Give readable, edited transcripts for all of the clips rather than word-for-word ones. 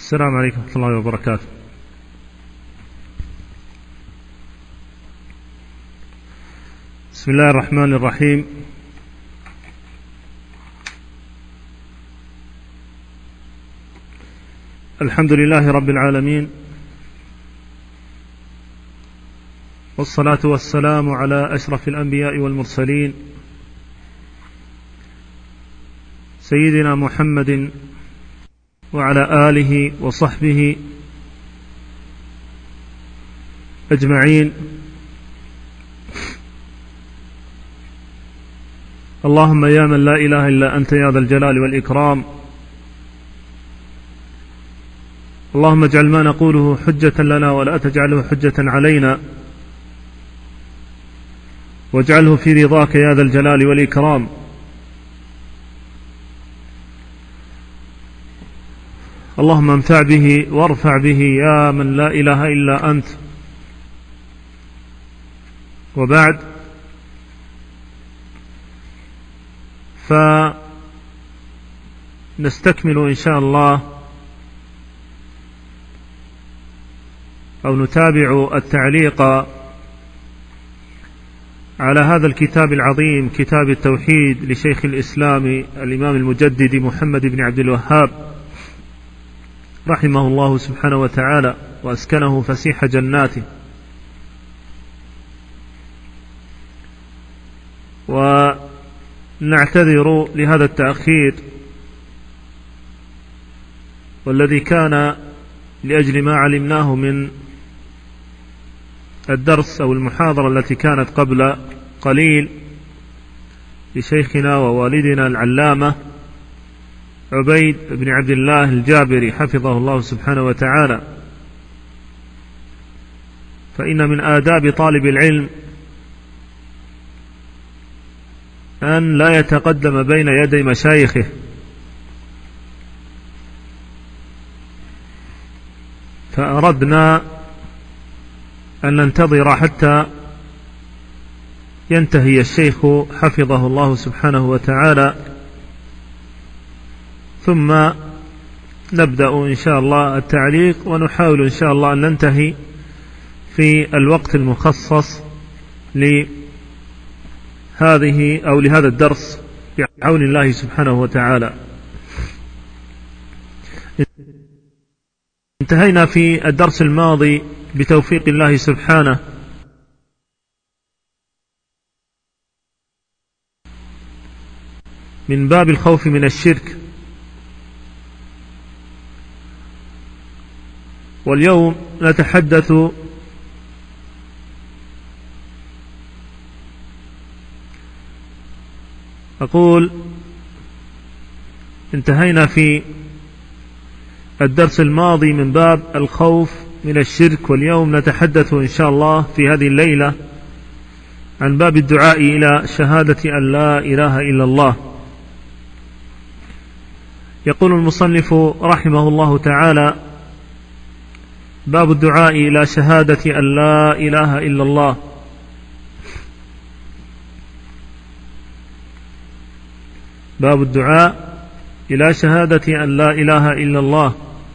السلام عليكم ورحمة الله وبركاته. بسم الله الرحمن الرحيم. الحمد لله رب العالمين، والصلاة والسلام على أشرف الأنبياء والمرسلين سيدنا محمد وعلى آله وصحبه أجمعين. اللهم يا من لا إله إلا أنت يا ذا الجلال والإكرام، اللهم اجعل ما نقوله حجة لنا ولا تجعله حجة علينا، واجعله في رضاك يا ذا الجلال والإكرام. اللهم انفع به وارفع به يا من لا إله إلا أنت. وبعد، فنستكمل إن شاء الله أو نتابع التعليق على هذا الكتاب العظيم، كتاب التوحيد لشيخ الإسلام الإمام المجدد محمد بن عبد الوهاب رحمه الله سبحانه وتعالى وأسكنه فسيح جناته. ونعتذر لهذا التأخير، والذي كان لأجل ما علمناه من الدرس أو المحاضرة التي كانت قبل قليل لشيخنا ووالدنا العلامة عبيد بن عبد الله الجابري حفظه الله سبحانه وتعالى. فإن من آداب طالب العلم أن لا يتقدم بين يدي مشايخه، فأردنا أن ننتظر حتى ينتهي الشيخ حفظه الله سبحانه وتعالى، ثم نبدأ إن شاء الله التعليق، ونحاول إن شاء الله أن ننتهي في الوقت المخصص لهذه أو لهذا الدرس بعون الله سبحانه وتعالى. انتهينا في الدرس الماضي بتوفيق الله سبحانه من باب الخوف من الشرك، واليوم نتحدث أقول انتهينا في الدرس الماضي من باب الخوف من الشرك، واليوم نتحدث إن شاء الله في هذه الليلة عن باب الدعاء إلى شهادة أن لا إله إلا الله. يقول المصنف رحمه الله تعالى: باب الدعاء إلى شهادة أن لا إله إلا الله. باب الدعاء إلى شهادة أن لا إله إلا الله.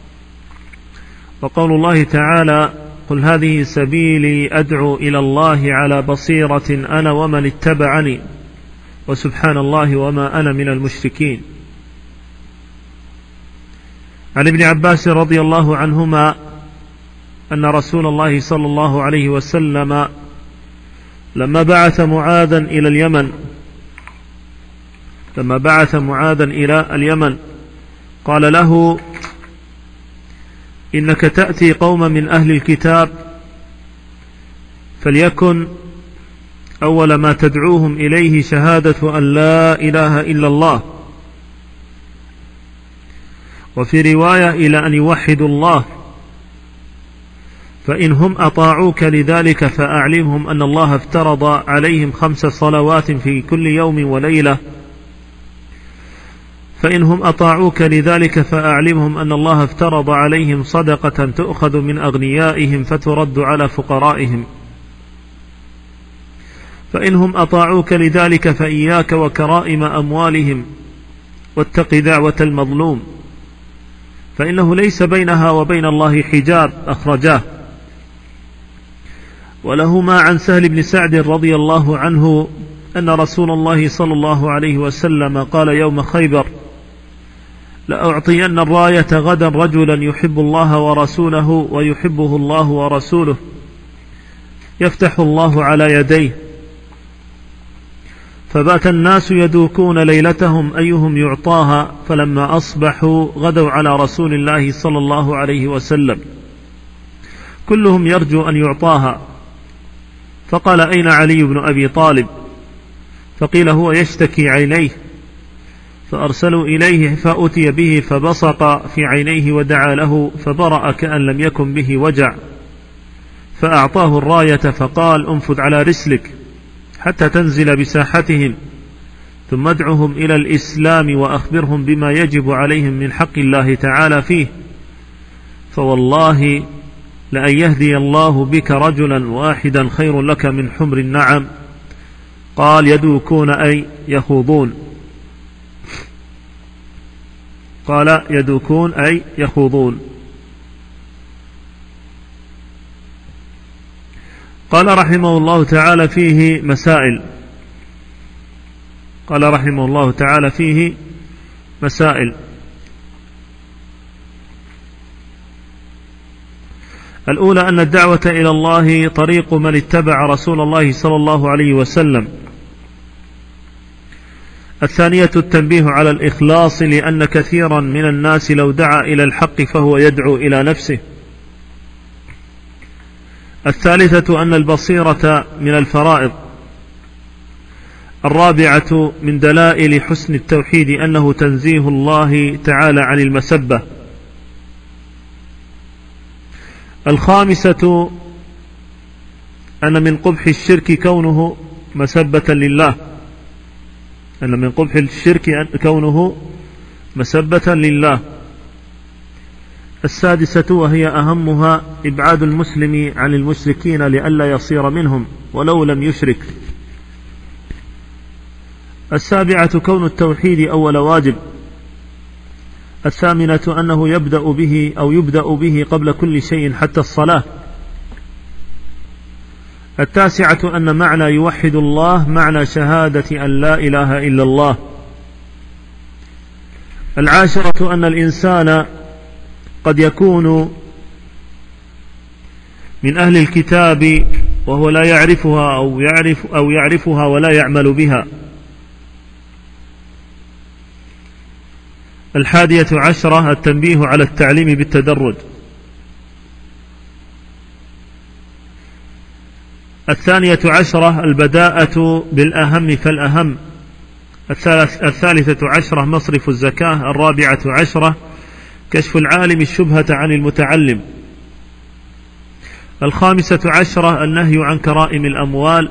وقول الله تعالى: قل هذه سبيلي أدعو إلى الله على بصيرة أنا ومن اتبعني وسبحان الله وما أنا من المشركين. عن ابن عباس رضي الله عنهما أن رسول الله صلى الله عليه وسلم لما بعث معاذا إلى اليمن قال له: إنك تأتي قوم من أهل الكتاب، فليكن أول ما تدعوهم إليه شهادة أن لا إله إلا الله، وفي رواية إلى أن يوحدوا الله، فإن هم أطاعوك لذلك فأعلمهم أن الله افترض عليهم 5 صلوات في كل يوم وليلة، فإن هم أطاعوك لذلك فأعلمهم أن الله افترض عليهم صدقة تؤخذ من أغنيائهم فترد على فقرائهم، فإن هم أطاعوك لذلك فإياك وكرائم أموالهم واتق دعوة المظلوم، فإنه ليس بينها وبين الله حجاب، أخرجاه. ولهما عن سهل بن سعد رضي الله عنه أن رسول الله صلى الله عليه وسلم قال يوم خيبر: لأعطين الراية غدا رجلا يحب الله ورسوله ويحبه الله ورسوله، يفتح الله على يديه. فبات الناس يدوكون ليلتهم أيهم يعطاها، فلما أصبحوا غدوا على رسول الله صلى الله عليه وسلم كلهم يرجو أن يعطاها، فقال: أين علي بن أبي طالب؟ فقيل: هو يشتكي عينيه. فأرسلوا إليه فأتي به فبصق في عينيه ودعا له فبرأ كأن لم يكن به وجع، فأعطاه الراية فقال: انفذ على رسلك حتى تنزل بساحتهم، ثم ادعهم إلى الإسلام وأخبرهم بما يجب عليهم من حق الله تعالى فيه، فوالله لأن يهدي الله بك رجلا واحدا خير لك من حمر النعم. قال: يدوكون أي يخوضون. قال: يدوكون أي يخوضون. قال رحمه الله تعالى فيه مسائل. قال رحمه الله تعالى فيه مسائل. الأولى أن الدعوة إلى الله طريق من اتبع رسول الله صلى الله عليه وسلم. الثانية التنبيه على الإخلاص، لأن كثيرا من الناس لو دعا إلى الحق فهو يدعو إلى نفسه. الثالثة أن البصيرة من الفرائض. الرابعة من دلائل حسن التوحيد أنه تنزيه الله تعالى عن المسبة. الخامسة أن من قبح الشرك كونه مسبة لله. أن من قبح الشرك كونه مسبة لله. السادسة وهي أهمها إبعاد المسلم عن المشركين لئلا يصير منهم ولو لم يشرك. السابعة كون التوحيد أول واجب. الثامنة أنه يبدأ به قبل كل شيء حتى الصلاة. التاسعة أن معنى يوحد الله معنى شهادة أن لا إله إلا الله. العاشرة أن الإنسان قد يكون من أهل الكتاب وهو لا يعرفها أو يعرفها ولا يعمل بها. الحادية عشرة التنبيه على التعليم بالتدرج. الثانية عشرة البداءة بالأهم فالأهم. الثالثة عشرة مصرف الزكاة. الرابعة عشرة كشف العالم الشبهة عن المتعلم. الخامسة عشرة النهي عن كرائم الأموال.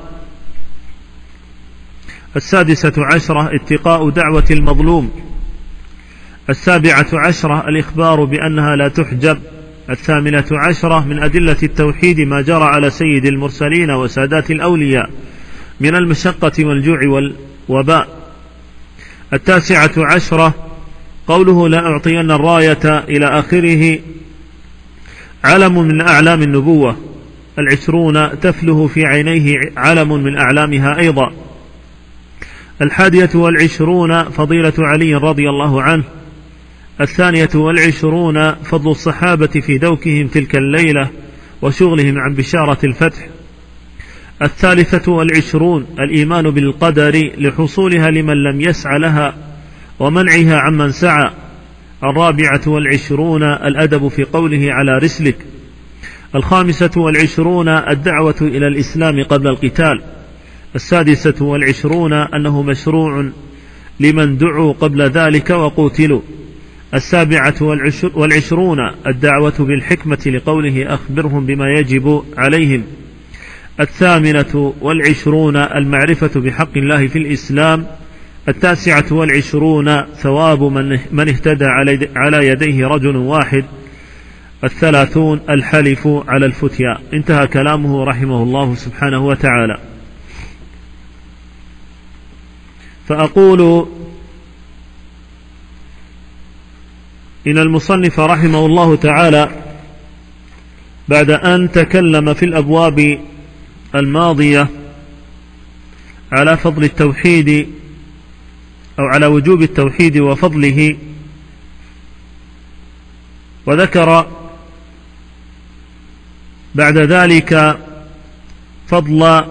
السادسة عشرة اتقاء دعوة المظلوم. السابعة عشرة الإخبار بأنها لا تحجب. الثامنة عشرة من أدلة التوحيد ما جرى على سيد المرسلين وسادات الأولياء من المشقة والجوع والوباء. التاسعة عشرة قوله لا أعطين الراية إلى آخره علم من أعلام النبوة. العشرون تفله في عينيه علم من أعلامها أيضا. الحادية والعشرون فضيلة علي رضي الله عنه. الثانية والعشرون فضل الصحابة في دوكهم تلك الليلة وشغلهم عن بشارة الفتح. الثالثة والعشرون الإيمان بالقدر لحصولها لمن لم يسع لها ومنعها عمن سعى. الرابعة والعشرون الأدب في قوله على رسلك. الخامسة والعشرون الدعوة إلى الإسلام قبل القتال. السادسة والعشرون أنه مشروع لمن دعوا قبل ذلك وقوتلوا. السابعة والعشرون الدعوة بالحكمة لقوله أخبرهم بما يجب عليهم. الثامنة والعشرون المعرفة بحق الله في الإسلام. التاسعة والعشرون ثواب من اهتدى على يديه رجل واحد. الثلاثون الحلف على الفتيا. انتهى كلامه رحمه الله سبحانه وتعالى. فأقول إن المصنف رحمه الله تعالى بعد أن تكلم في الأبواب الماضية على فضل التوحيد أو على وجوب التوحيد وفضله، وذكر بعد ذلك فضل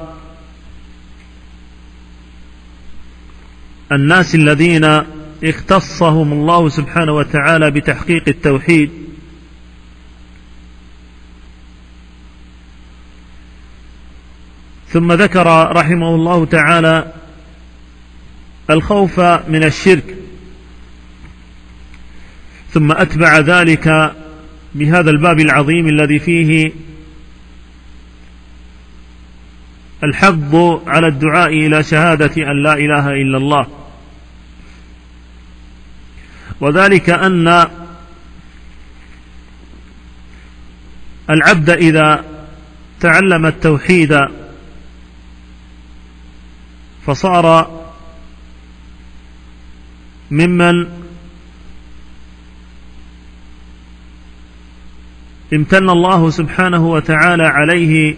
الناس الذين اختصهم الله سبحانه وتعالى بتحقيق التوحيد، ثم ذكر رحمه الله تعالى الخوف من الشرك، ثم أتبع ذلك بهذا الباب العظيم الذي فيه الحض على الدعاء إلى شهادة أن لا إله إلا الله، وذلك أن العبد إذا تعلم التوحيد فصار ممن امتن الله سبحانه وتعالى عليه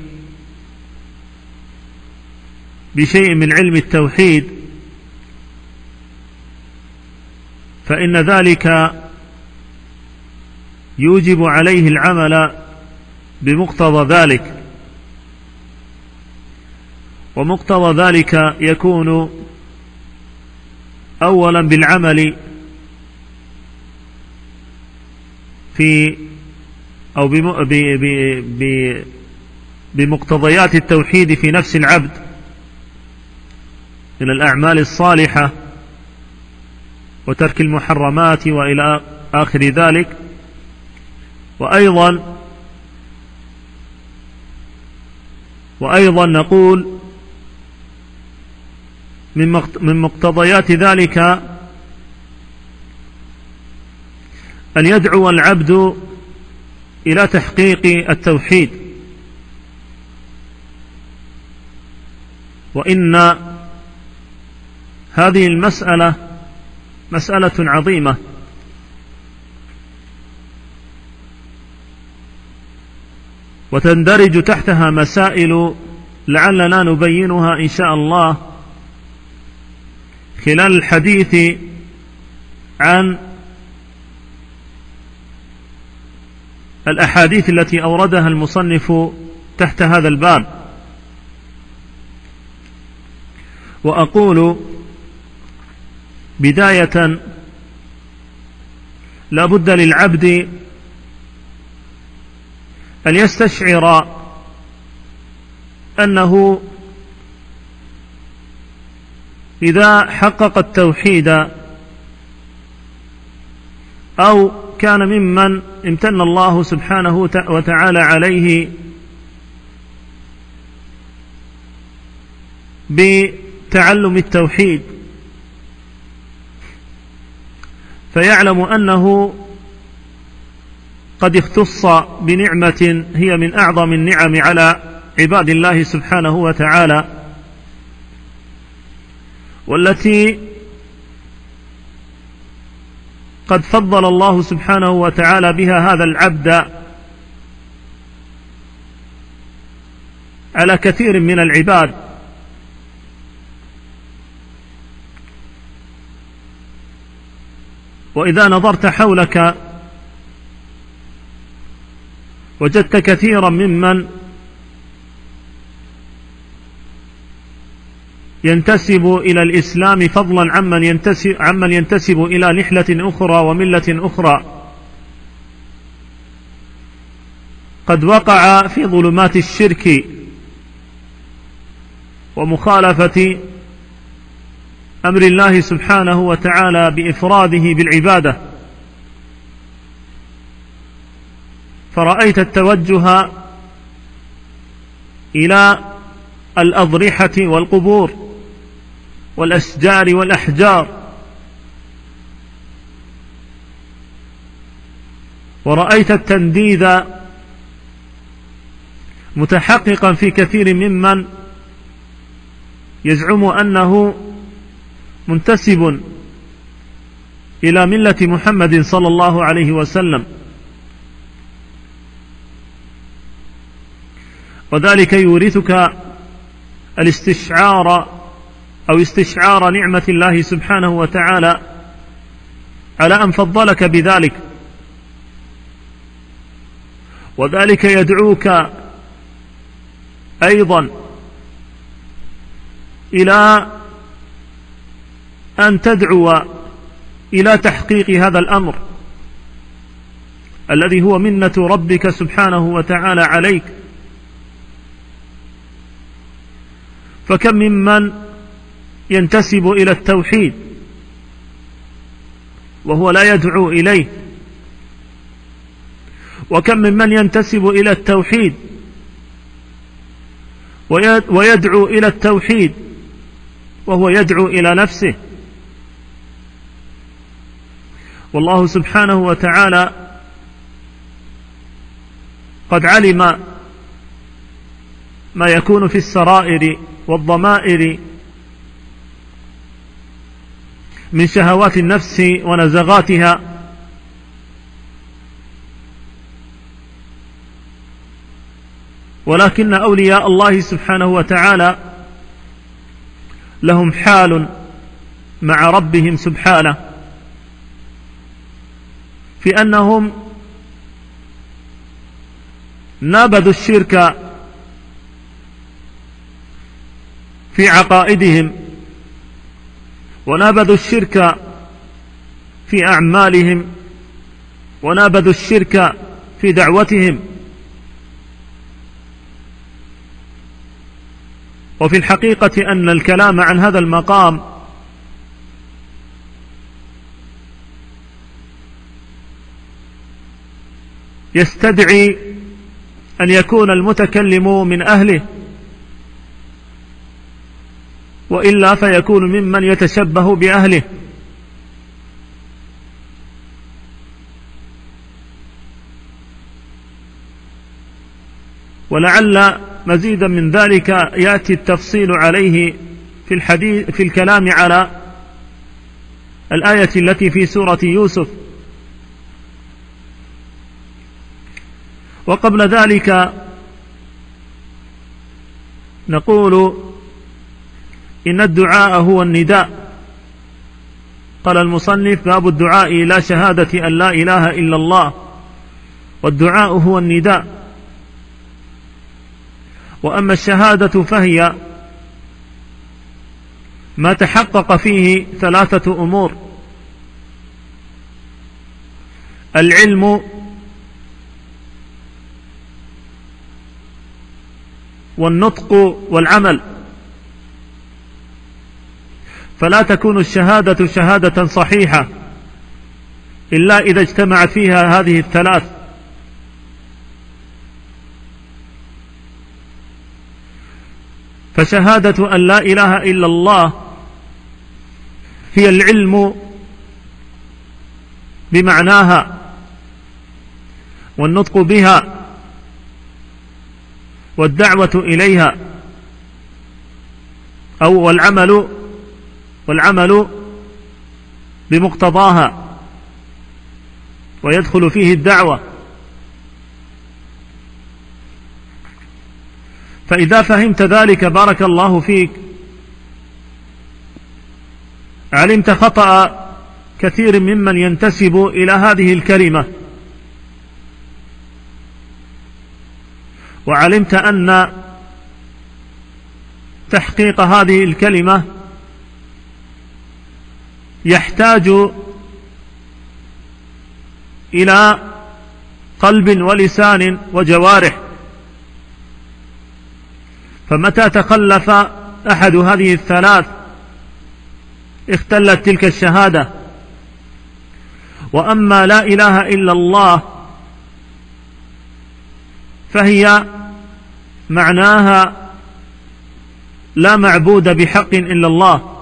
بشيء من علم التوحيد، فإن ذلك يوجب عليه العمل بمقتضى ذلك، ومقتضى ذلك يكون أولا بالعمل في أو بمقتضيات التوحيد في نفس العبد من الأعمال الصالحة وترك المحرمات وإلى آخر ذلك. وأيضا نقول من مقتضيات ذلك أن يدعو العبد إلى تحقيق التوحيد، وإن هذه المسألة مسألة عظيمة، وتندرج تحتها مسائل لعلنا نبينها إن شاء الله خلال الحديث عن الأحاديث التي أوردها المصنف تحت هذا الباب. وأقول بداية لا بد للعبد أن يستشعر أنه إذا حقق التوحيد أو كان ممن امتن الله سبحانه وتعالى عليه بتعلم التوحيد، فيعلم أنه قد اختص بنعمة هي من أعظم النعم على عباد الله سبحانه وتعالى، والتي قد فضل الله سبحانه وتعالى بها هذا العبد على كثير من العباد. وإذا نظرت حولك وجدت كثيرا ممن ينتسب إلى الإسلام فضلا عمن ينتسب إلى نحلة أخرى وملة أخرى، قد وقع في ظلمات الشرك ومخالفة أمر الله سبحانه وتعالى بإفراده بالعبادة، فرأيت التوجه إلى الأضرحة والقبور والأشجار والأحجار، ورأيت التنديد متحققا في كثير ممن يزعم أنه منتسب إلى ملة محمد صلى الله عليه وسلم، وذلك يورثك الاستشعار أو استشعار نعمة الله سبحانه وتعالى على أن فضلك بذلك، وذلك يدعوك أيضا إلى أن تدعو إلى تحقيق هذا الأمر الذي هو منة ربك سبحانه وتعالى عليك. فكم ممن ينتسب إلى التوحيد وهو لا يدعو إليه، وكم ممن ينتسب إلى التوحيد ويدعو إلى التوحيد وهو يدعو إلى نفسه. والله سبحانه وتعالى قد علم ما يكون في السرائر والضمائر من شهوات النفس ونزغاتها، ولكن أولياء الله سبحانه وتعالى لهم حال مع ربهم سبحانه في أنهم نابذوا الشرك في عقائدهم، ونابذوا الشرك في أعمالهم، ونابذوا الشرك في دعوتهم. وفي الحقيقة أن الكلام عن هذا المقام يستدعي أن يكون المتكلم من أهله، وإلا فيكون ممن يتشبه بأهله. ولعل مزيدا من ذلك يأتي التفصيل عليه في الكلام على الآية التي في سورة يوسف. وقبل ذلك نقول إن الدعاء هو النداء. قال المصنف: باب الدعاء إلى شهادة أن لا إله إلا الله، والدعاء هو النداء. وأما الشهادة فهي ما تحقق فيه ثلاثة أمور: العلم، والنطق، والعمل. فلا تكون الشهادة شهادة صحيحة إلا إذا اجتمعت فيها هذه الثلاث. فشهادة أن لا إله إلا الله هي العلم بمعناها، والنطق بها، والدعوة إليها، أو والعمل بمقتضاها، ويدخل فيه الدعوة. فإذا فهمت ذلك بارك الله فيك علمت خطأ كثير ممن ينتسب إلى هذه الكلمة، وعلمت أن تحقيق هذه الكلمة يحتاج إلى قلب ولسان وجوارح. فمتى تخلف أحد هذه الثلاث اختلت تلك الشهادة. وأما لا إله إلا الله فهي معناها لا معبود بحق إلا الله،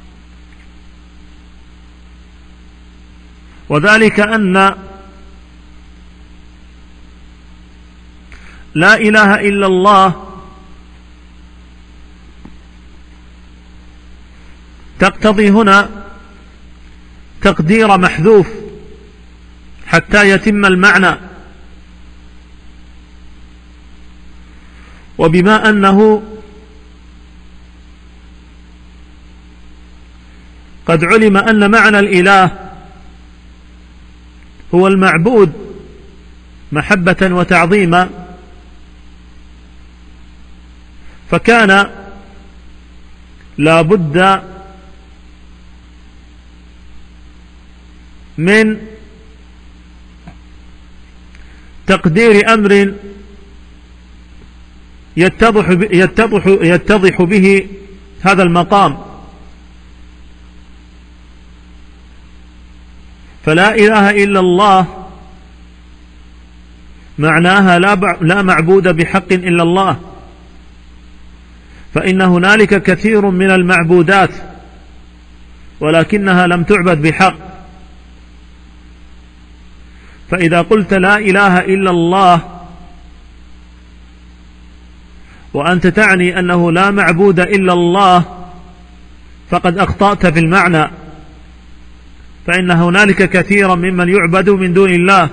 وذلك أن لا إله إلا الله تقتضي هنا تقدير محذوف حتى يتم المعنى. وبما أنه قد علم أن معنى الإله هو المعبود محبة وتعظيما، فكان لا بد من تقدير أمر يتضح به هذا المقام. فلا إله إلا الله معناها لا معبود بحق إلا الله، فإن هنالك كثير من المعبودات ولكنها لم تعبد بحق. فإذا قلت لا إله إلا الله وأنت تعني أنه لا معبود إلا الله فقد أخطأت في المعنى، فإن هنالك كثيرا ممن يعبد من دون الله،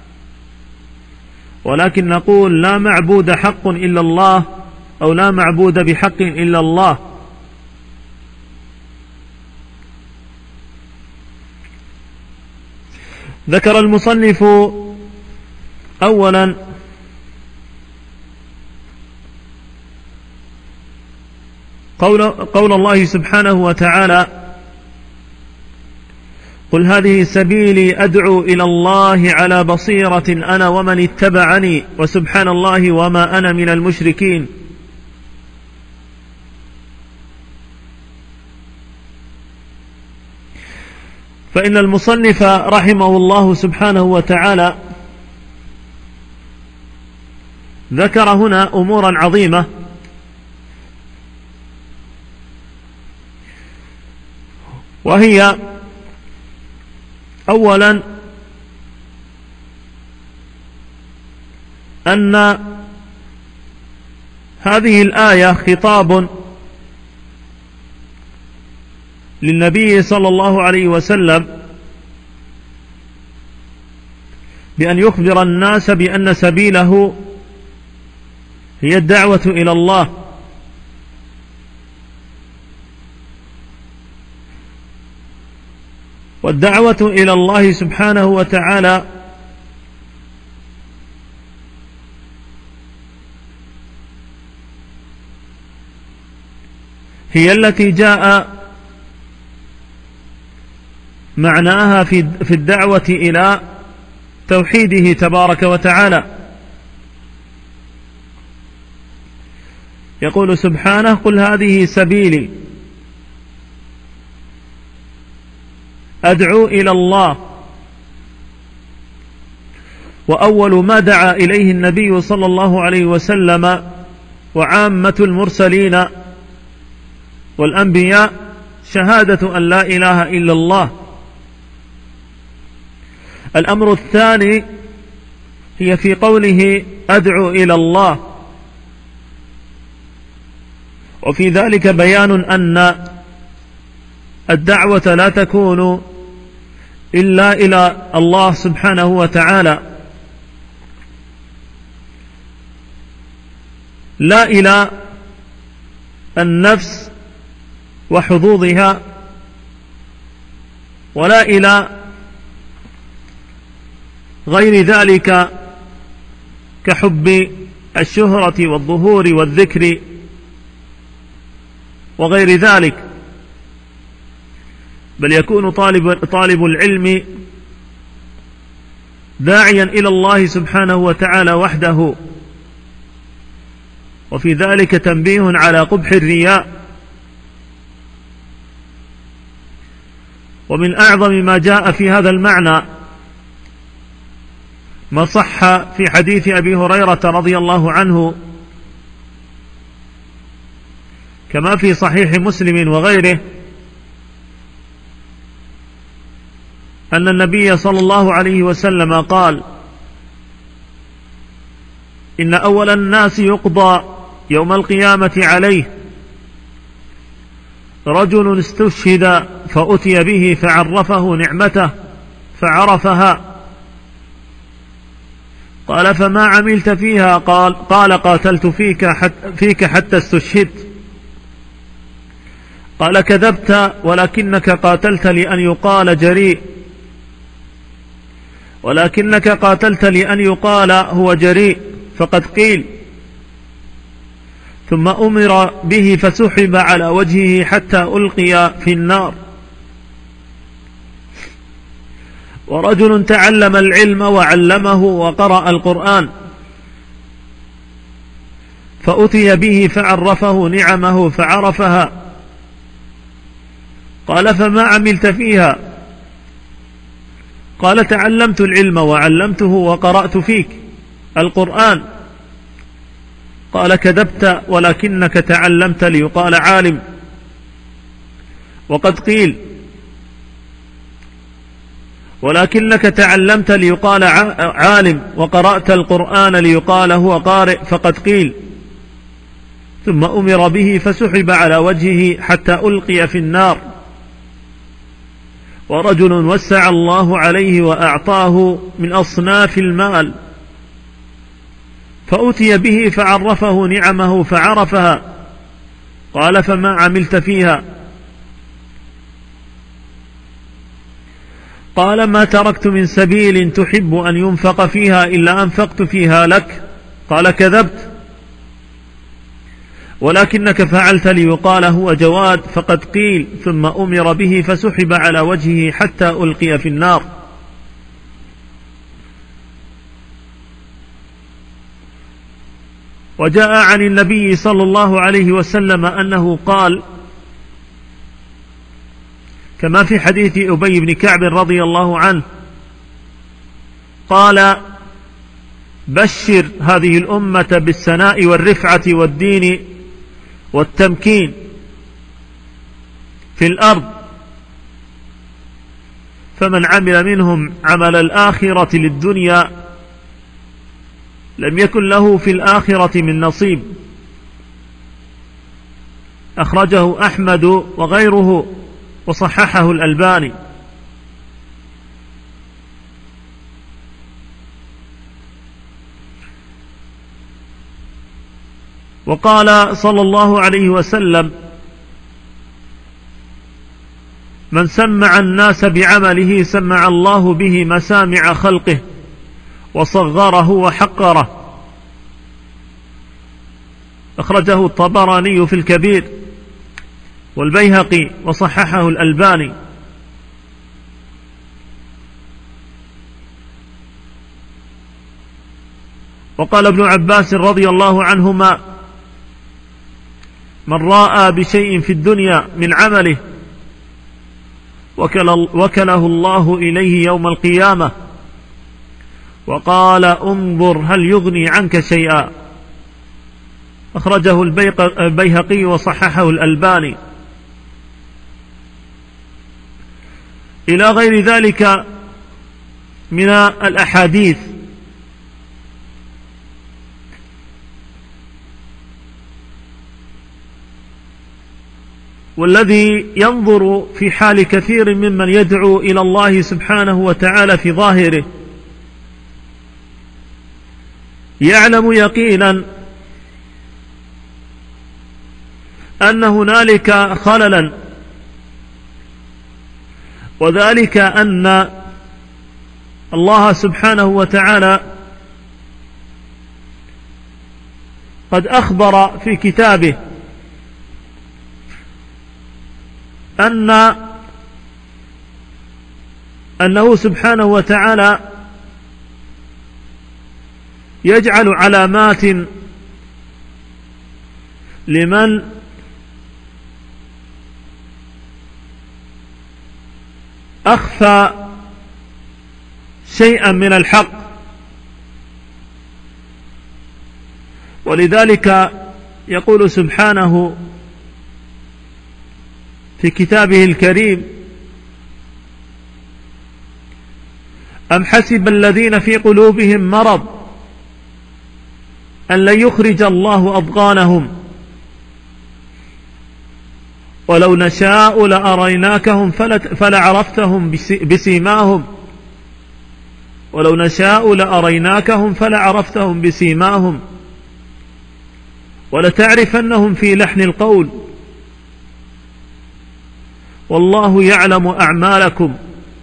ولكن نقول لا معبود حق إلا الله أو لا معبود بحق إلا الله. ذكر المصنف أولا قول الله سبحانه وتعالى: قل هذه سبيلي أدعو إلى الله على بصيرة أنا ومن اتبعني وسبحان الله وما أنا من المشركين. فإن المصنف رحمه الله سبحانه وتعالى ذكر هنا أمورا عظيمة، وهي أولا أن هذه الآية خطاب للنبي صلى الله عليه وسلم بأن يخبر الناس بأن سبيله هي الدعوة إلى الله، والدعوة إلى الله سبحانه وتعالى هي التي جاء معناها في الدعوة إلى توحيده تبارك وتعالى. يقول سبحانه: قل هذه سبيلي أدعو إلى الله. وأول ما دعا إليه النبي صلى الله عليه وسلم وعامة المرسلين والأنبياء شهادة أن لا إله إلا الله. الأمر الثاني هي في قوله أدعو إلى الله، وفي ذلك بيان أن الدعوة لا تكون إلا إلى الله سبحانه وتعالى، لا إلى النفس وحظوظها، ولا إلى غير ذلك كحب الشهرة والظهور والذكر وغير ذلك، بل يكون طالب العلم داعيا إلى الله سبحانه وتعالى وحده. وفي ذلك تنبيه على قبح الرياء. ومن أعظم ما جاء في هذا المعنى ما صح في حديث أبي هريرة رضي الله عنه كما في صحيح مسلم وغيره أن النبي صلى الله عليه وسلم قال: إن أول الناس يقضى يوم القيامة عليه رجل استشهد فأتي به فعرفه نعمته فعرفها، قال فما عملت فيها؟ قال قاتلت فيك حتى استشهدت. قال كذبت ولكنك قاتلت لأن يقال جريء، ولكنك قاتلت لأن يقال هو جريء فقد قيل. ثم أمر به فسحب على وجهه حتى ألقي في النار. ورجل تعلم العلم وعلمه وقرأ القرآن فأتي به فعرفه نعمه فعرفها، قال فما عملت فيها؟ قال تعلمت العلم وعلمته وقرأت فيك القرآن. قال كذبت ولكنك تعلمت ليقال عالم وقد قيل، ولكنك تعلمت ليقال عالم وقرأت القرآن ليقال هو قارئ فقد قيل. ثم أمر به فسحب على وجهه حتى ألقي في النار. ورجل وسع الله عليه وأعطاه من أصناف المال فأتي به فعرفه نعمه فعرفها، قال فما عملت فيها؟ قال ما تركت من سبيل تحب أن ينفق فيها إلا أنفقت فيها لك. قال كذبت ولكنك فعلت ليقال هو جواد فقد قيل. ثم أمر به فسحب على وجهه حتى ألقي في النار. وجاء عن النبي صلى الله عليه وسلم أنه قال كما في حديث أبي بن كعب رضي الله عنه قال بشر هذه الأمة بالسناء والرفعة والدين والتمكين في الأرض، فمن عمل منهم عمل الآخرة للدنيا لم يكن له في الآخرة من نصيب. أخرجه أحمد وغيره وصححه الألباني. وقال صلى الله عليه وسلم من سمع الناس بعمله سمع الله به مسامع خلقه وصغره وحقره. أخرجه الطبراني في الكبير والبيهقي وصححه الألباني. وقال ابن عباس رضي الله عنهما من رأى بشيء في الدنيا من عمله وكله الله إليه يوم القيامة وقال انظر هل يغني عنك شيئا. أخرجه البيهقي وصححه الألباني. إلى غير ذلك من الأحاديث. والذي ينظر في حال كثير ممن يدعو إلى الله سبحانه وتعالى في ظاهره يعلم يقينا أن هنالك خللا، وذلك أن الله سبحانه وتعالى قد أخبر في كتابه أنه سبحانه وتعالى يجعل علامات لمن أخفى شيئا من الحق. ولذلك يقول سبحانه في كتابه الكريم أم حسب الذين في قلوبهم مرض أن لن يخرج الله أضغانهم ولو نشاء لأريناكهم فلعرفتهم بسيماهم ولو نشاء لأريناكهم فلعرفتهم بسيماهم ولتعرفنهم في لحن القول والله يعلم أعمالكم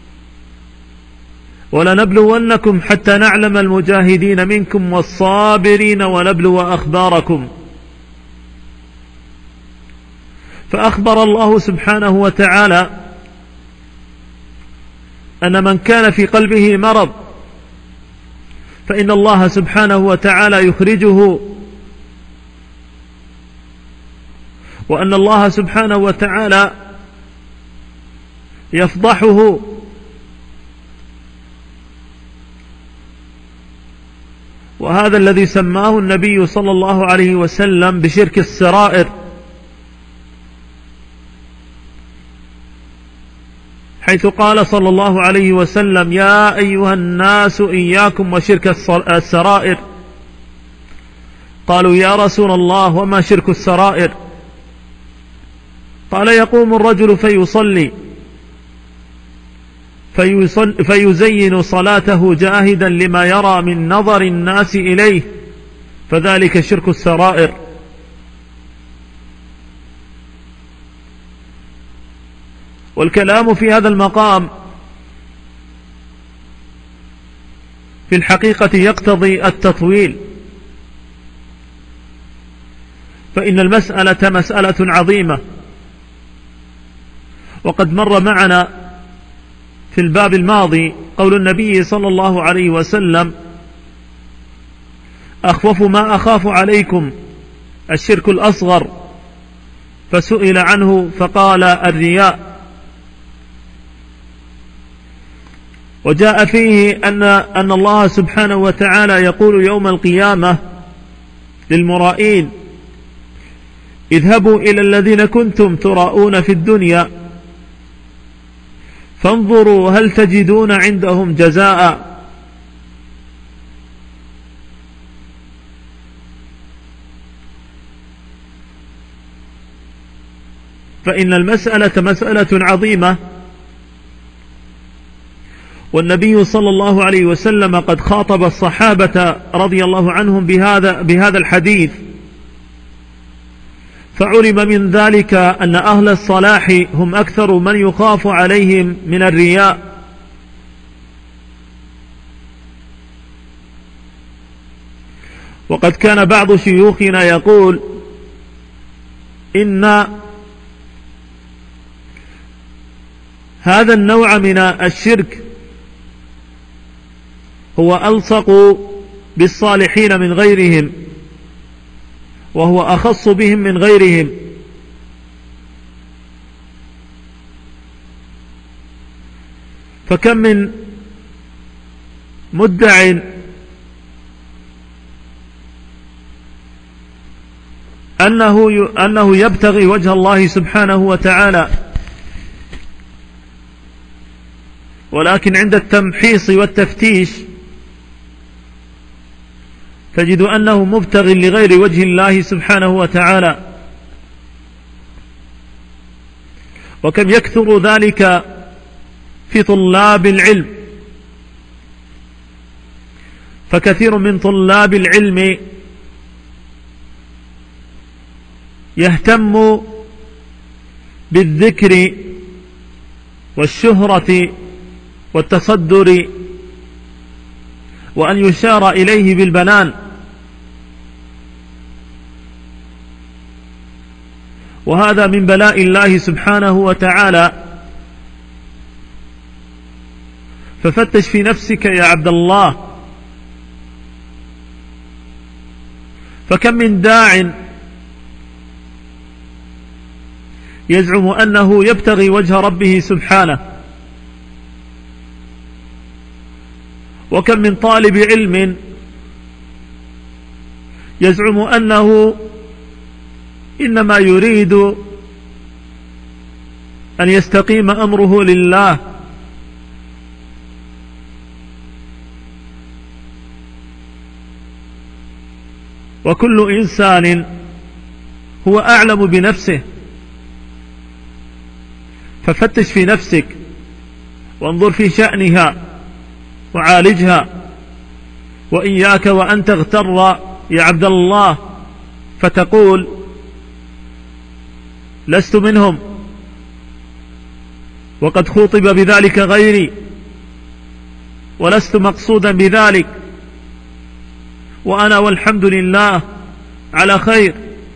ولنبلونكم حتى نعلم المجاهدين منكم والصابرين ونبلو أخباركم. فأخبر الله سبحانه وتعالى أن من كان في قلبه مرض فإن الله سبحانه وتعالى يخرجه، وأن الله سبحانه وتعالى يفضحه، وهذا الذي سماه النبي صلى الله عليه وسلم بشرك السرائر، حيث قال صلى الله عليه وسلم: يا أيها الناس إياكم وشرك السرائر. قالوا: يا رسول الله وما شرك السرائر؟ قال: يقوم الرجل فيزين صلاته جاهدا لما يرى من نظر الناس إليه، فذلك شرك السرائر. والكلام في هذا المقام في الحقيقة يقتضي التطويل، فإن المسألة مسألة عظيمة، وقد مر معنا في الباب الماضي قول النبي صلى الله عليه وسلم: أخوف ما أخاف عليكم الشرك الأصغر، فسئل عنه فقال: الرياء. وجاء فيه أن الله سبحانه وتعالى يقول يوم القيامة للمرائين: اذهبوا إلى الذين كنتم تراءون في الدنيا فانظروا هل تجدون عندهم جزاء. فإن المسألة مسألة عظيمة، والنبي صلى الله عليه وسلم قد خاطب الصحابة رضي الله عنهم بهذا الحديث، فعلم من ذلك أن أهل الصلاح هم أكثر من يخاف عليهم من الرياء. وقد كان بعض شيوخنا يقول إن هذا النوع من الشرك هو ألصق بالصالحين من غيرهم، وهو أخص بهم من غيرهم. فكم من مدع أنه يبتغي وجه الله سبحانه وتعالى، ولكن عند التمحيص والتفتيش تجد أنه مبتغ لغير وجه الله سبحانه وتعالى. وكم يكثر ذلك في طلاب العلم، فكثير من طلاب العلم يهتم بالذكر والشهرة والتصدر وأن يشار إليه بالبنان، وهذا من بلاء الله سبحانه وتعالى. ففتش في نفسك يا عبد الله، فكم من داع يزعم أنه يبتغي وجه ربه سبحانه، وكم من طالب علم يزعم أنه إنما يريد أن يستقيم أمره لله. وكل إنسان هو أعلم بنفسه، ففتش في نفسك وانظر في شأنها وعالجها، وإياك وأن تغتر يا عبد الله فتقول لست منهم وقد خوطب بذلك غيري ولست مقصودا بذلك وأنا والحمد لله على خير.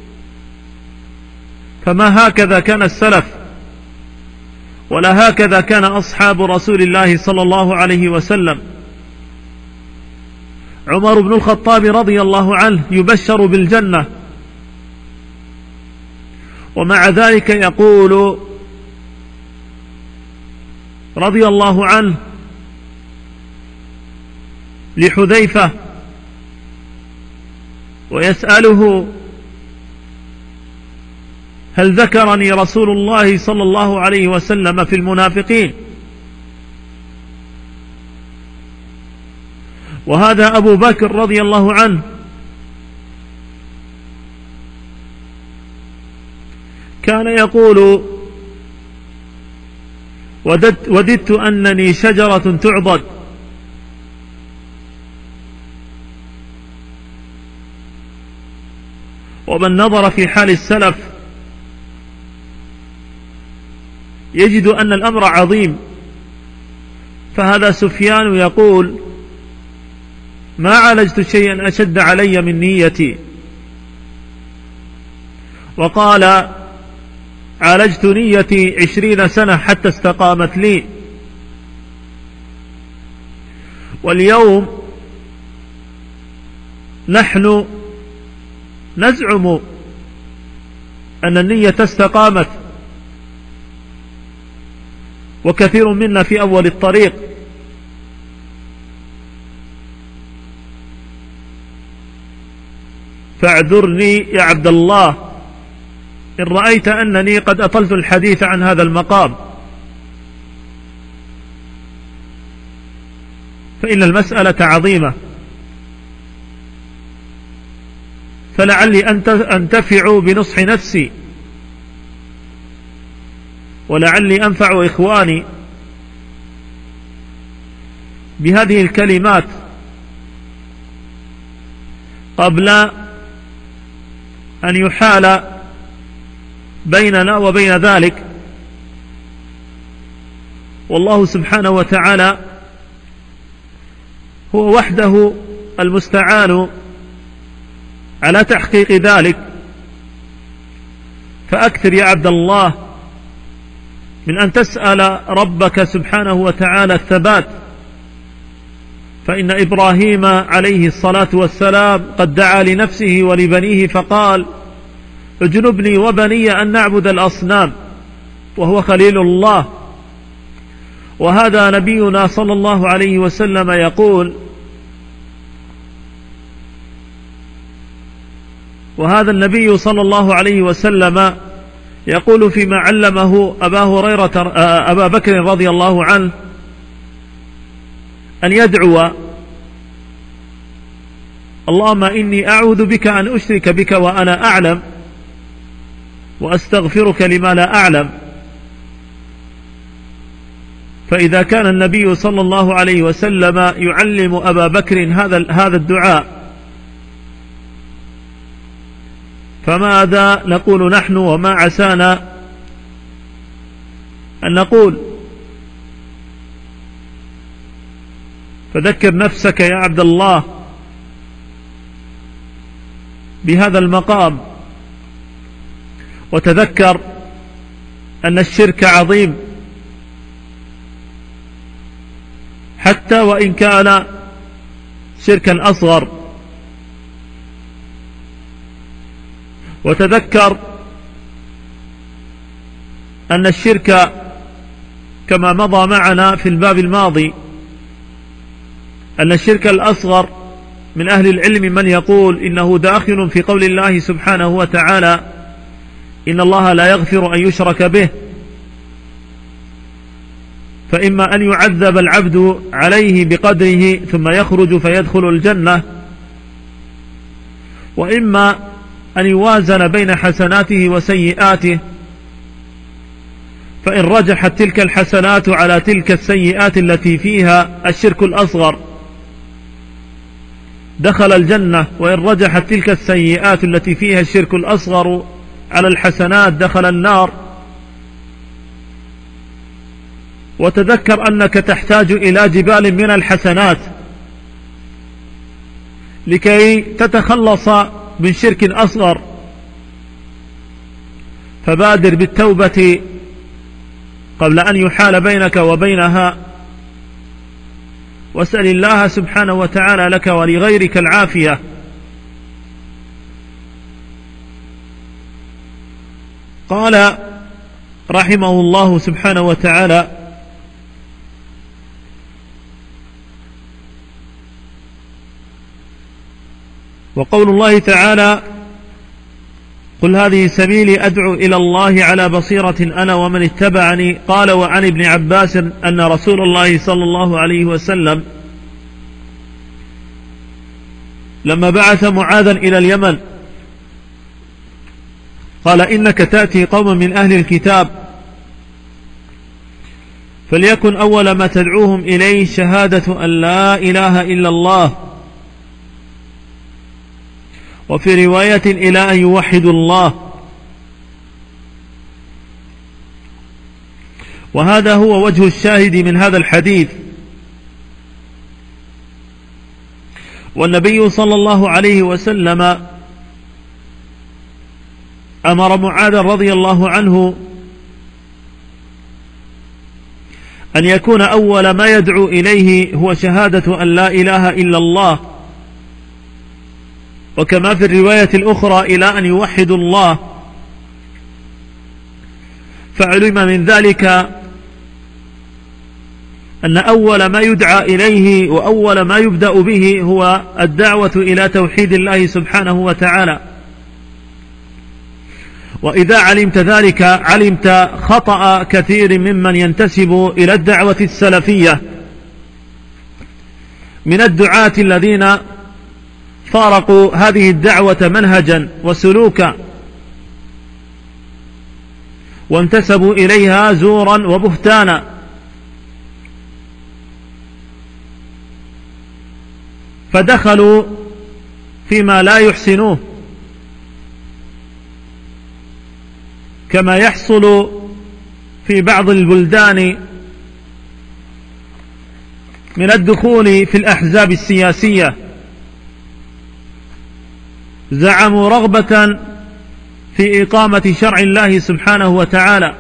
فما هكذا كان السلف، ولا هكذا كان أصحاب رسول الله صلى الله عليه وسلم. عمر بن الخطاب رضي الله عنه يبشر بالجنة، ومع ذلك يقول رضي الله عنه لحذيفة ويسأله: هل ذكرني رسول الله صلى الله عليه وسلم في المنافقين؟ وهذا أبو بكر رضي الله عنه كان يقول: وددت أنني شجرة تعضد. ومن نظر في حال السلف يجد أن الأمر عظيم. فهذا سفيان يقول: ما عالجت شيئا أشد علي من نيتي. وقال: عالجت نيتي 20 سنة حتى استقامت لي. واليوم نحن نزعم أن النية استقامت، وكثير منا في أول الطريق. فاعذرني يا عبد الله إن رأيت أنني قد أطلت الحديث عن هذا المقام، فإن المسألة عظيمة، فلعلي أنتفع بنصح نفسي، ولعلي أنفع إخواني بهذه الكلمات قبل أن يحال بيننا وبين ذلك. والله سبحانه وتعالى هو وحده المستعان على تحقيق ذلك. فأكثر يا عبد الله من أن تسأل ربك سبحانه وتعالى الثبات، فإن إبراهيم عليه الصلاة والسلام قد دعا لنفسه ولبنيه فقال: اجنبني وبني أن نعبد الأصنام، وهو خليل الله. وهذا نبينا صلى الله عليه وسلم يقول: وهذا النبي صلى الله عليه وسلم يقول فيما علمه أبا بكر رضي الله عنه أن يدعو: اللهم إني أعوذ بك أن أشرك بك وأنا أعلم، وأستغفرك لما لا أعلم. فإذا كان النبي صلى الله عليه وسلم يعلم أبا بكر هذا الدعاء، فماذا نقول نحن وما عسانا أن نقول؟ فذكر نفسك يا عبد الله بهذا المقام، وتذكر أن الشرك عظيم، حتى وإن كان شركا أصغر. وتذكر أن الشرك كما مضى معنا في الباب الماضي أن الشرك الأصغر من أهل العلم من يقول إنه داخل في قول الله سبحانه وتعالى: إن الله لا يغفر أن يشرك به. فإما أن يعذب العبد عليه بقدره ثم يخرج فيدخل الجنة، وإما أن يوازن بين حسناته وسيئاته فإن رجحت تلك الحسنات على تلك السيئات التي فيها الشرك الأصغر دخل الجنة، وإن رجحت تلك السيئات التي فيها الشرك الأصغر على الحسنات دخل النار. وتذكر أنك تحتاج إلى جبال من الحسنات لكي تتخلص من شرك أصغر، فبادر بالتوبة قبل أن يحال بينك وبينها، واسأل الله سبحانه وتعالى لك ولغيرك العافية. قال رحمه الله سبحانه وتعالى: وقول الله تعالى: قل هذه سبيلي أدعو إلى الله على بصيرة أنا ومن اتبعني. قال: وعن ابن عباس أن رسول الله صلى الله عليه وسلم لما بعث معاذا إلى اليمن قال: إنك تأتي قوما من أهل الكتاب فليكن أول ما تدعوهم إليه شهادة أن لا إله إلا الله، وفي رواية إلى أن يوحدوا الله. وهذا هو وجه الشاهد من هذا الحديث. والنبي صلى الله عليه وسلم أمر معاذ رضي الله عنه أن يكون أول ما يدعو إليه هو شهادة أن لا إله إلا الله، وكما في الرواية الأخرى إلى أن يوحدوا الله. فعلم من ذلك أن أول ما يدعى إليه وأول ما يبدأ به هو الدعوة إلى توحيد الله سبحانه وتعالى. وإذا علمت ذلك علمت خطأ كثير ممن ينتسب إلى الدعوة السلفية من الدعاة الذين فارقوا هذه الدعوة منهجا وسلوكا وانتسبوا إليها زورا وبهتانا. فدخلوا فيما لا يحسنوه، كما يحصل في بعض البلدان من الدخول في الأحزاب السياسية. زعموا رغبة في إقامة شرع الله سبحانه وتعالى،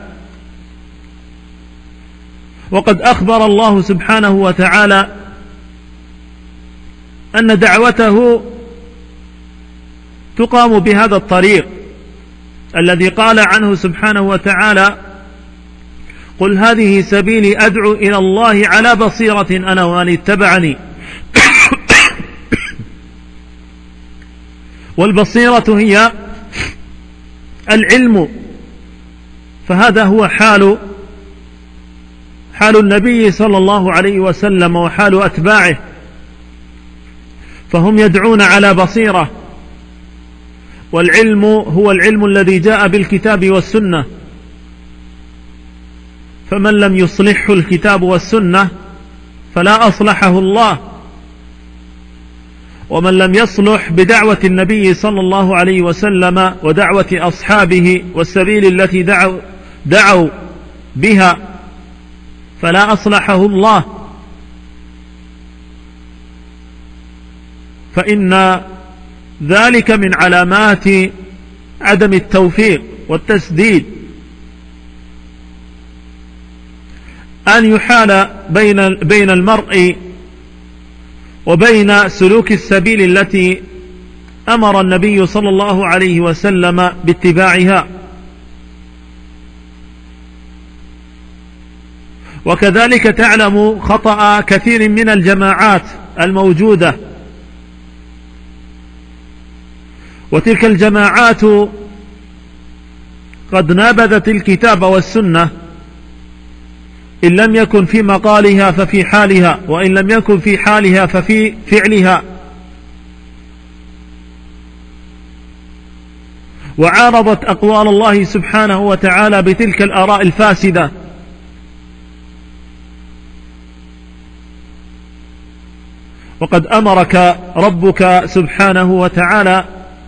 وقد أخبر الله سبحانه وتعالى أن دعوته تقام بهذا الطريق الذي قال عنه سبحانه وتعالى: قل هذه سبيلي أدعو إلى الله على بصيرة أنا ومن اتبعني. والبصيرة هي العلم، فهذا هو حال النبي صلى الله عليه وسلم وحال أتباعه، فهم يدعون على بصيرة. والعلم هو العلم الذي جاء بالكتاب والسنة، فمن لم يصلحه الكتاب والسنة فلا أصلحه الله، ومن لم يصلح بدعوة النبي صلى الله عليه وسلم ودعوة أصحابه والسبيل التي دعوا بها فلا أصلحه الله. فإن ذلك من علامات عدم التوفيق والتسديد، أن يحال بين المرء وبين سلوك السبيل التي أمر النبي صلى الله عليه وسلم باتباعها. وكذلك تعلم خطأ كثير من الجماعات الموجودة، وتلك الجماعات قد نابذت الكتاب والسنة، إن لم يكن في مقالها ففي حالها، وإن لم يكن في حالها ففي فعلها. وعارضت أقوال الله سبحانه وتعالى بتلك الآراء الفاسدة. وقد أمرك ربك سبحانه وتعالى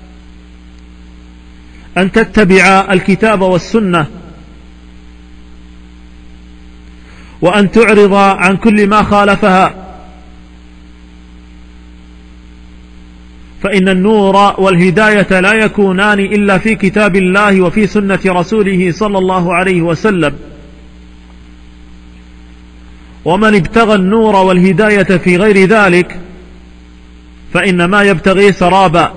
أن تتبع الكتاب والسنة، وأن تعرض عن كل ما خالفها، فإن النور والهداية لا يكونان إلا في كتاب الله وفي سنة رسوله صلى الله عليه وسلم. ومن ابتغى النور والهداية في غير ذلك فإنما يبتغي سرابا.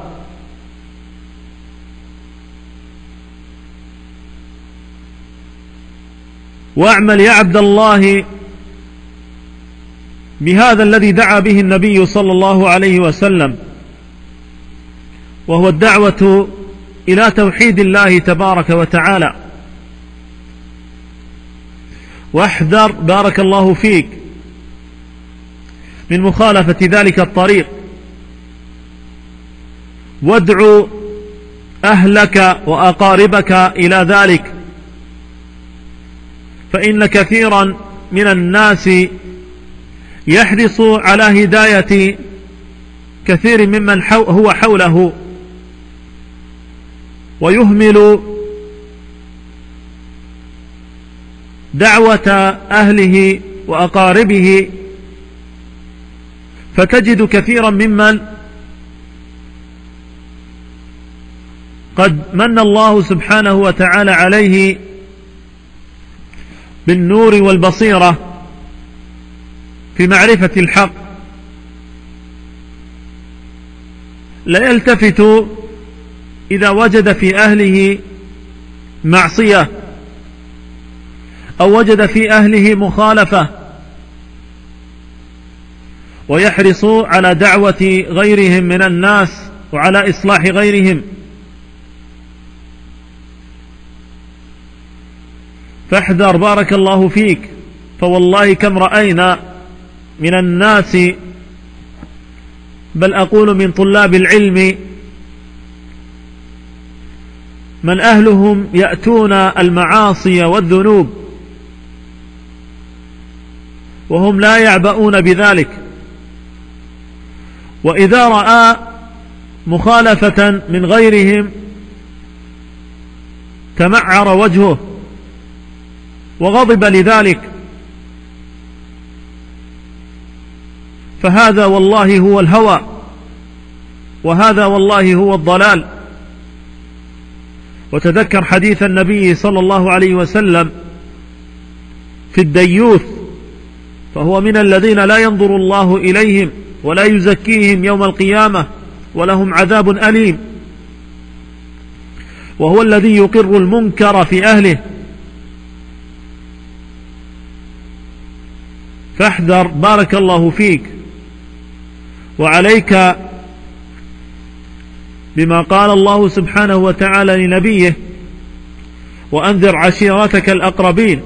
واعمل يا عبد الله بهذا الذي دعا به النبي صلى الله عليه وسلم، وهو الدعوة إلى توحيد الله تبارك وتعالى. واحذر بارك الله فيك من مخالفة ذلك الطريق، وادع أهلك وأقاربك إلى ذلك، فإن كثيرا من الناس يحرص على هداية كثير ممن هو حوله، ويهمل دعوة أهله وأقاربه، فتجد كثيرا ممن قد من الله سبحانه وتعالى عليه بالنور والبصيرة في معرفة الحق لا يلتفت إذا وجد في أهله معصية أو وجد في أهله مخالفة، ويحرص على دعوة غيرهم من الناس وعلى إصلاح غيرهم. فاحذر بارك الله فيك، فوالله كم رأينا من الناس، بل أقول من طلاب العلم، من أهلهم يأتون المعاصي والذنوب وهم لا يعبؤون بذلك، وإذا رأى مخالفة من غيرهم تمعر وجهه وغضب لذلك. فهذا والله هو الهوى، وهذا والله هو الضلال. وتذكر حديث النبي صلى الله عليه وسلم في الديوث، فهو من الذين لا ينظر الله إليهم ولا يزكيهم يوم القيامة ولهم عذاب أليم، وهو الذي يقر المنكر في أهله. فاحذر بارك الله فيك، وعليك بما قال الله سبحانه وتعالى لنبيه: وأنذر عشيرتك الأقربين.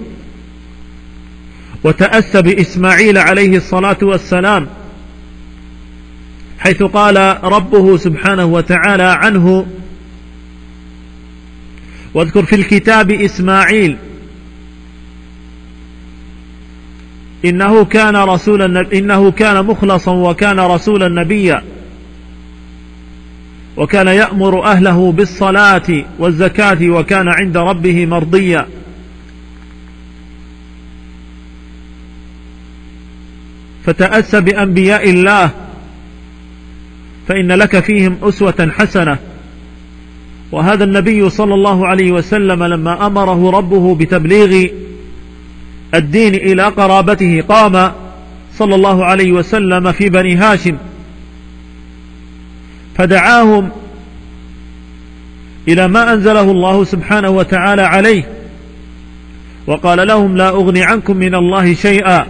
وتأسى بإسماعيل عليه الصلاة والسلام، حيث قال ربه سبحانه وتعالى عنه: واذكر في الكتاب إسماعيل إنه كان مخلصا وكان رسولا نبيا، وكان يأمر أهله بالصلاة والزكاة وكان عند ربه مرضيا. فتأسى بأنبياء الله، فإن لك فيهم أسوة حسنة. وهذا النبي صلى الله عليه وسلم لما أمره ربه بتبليغ الدين إلى قرابته قام صلى الله عليه وسلم في بني هاشم فدعاهم إلى ما أنزله الله سبحانه وتعالى عليه، وقال لهم: لا أغني عنكم من الله شيئا.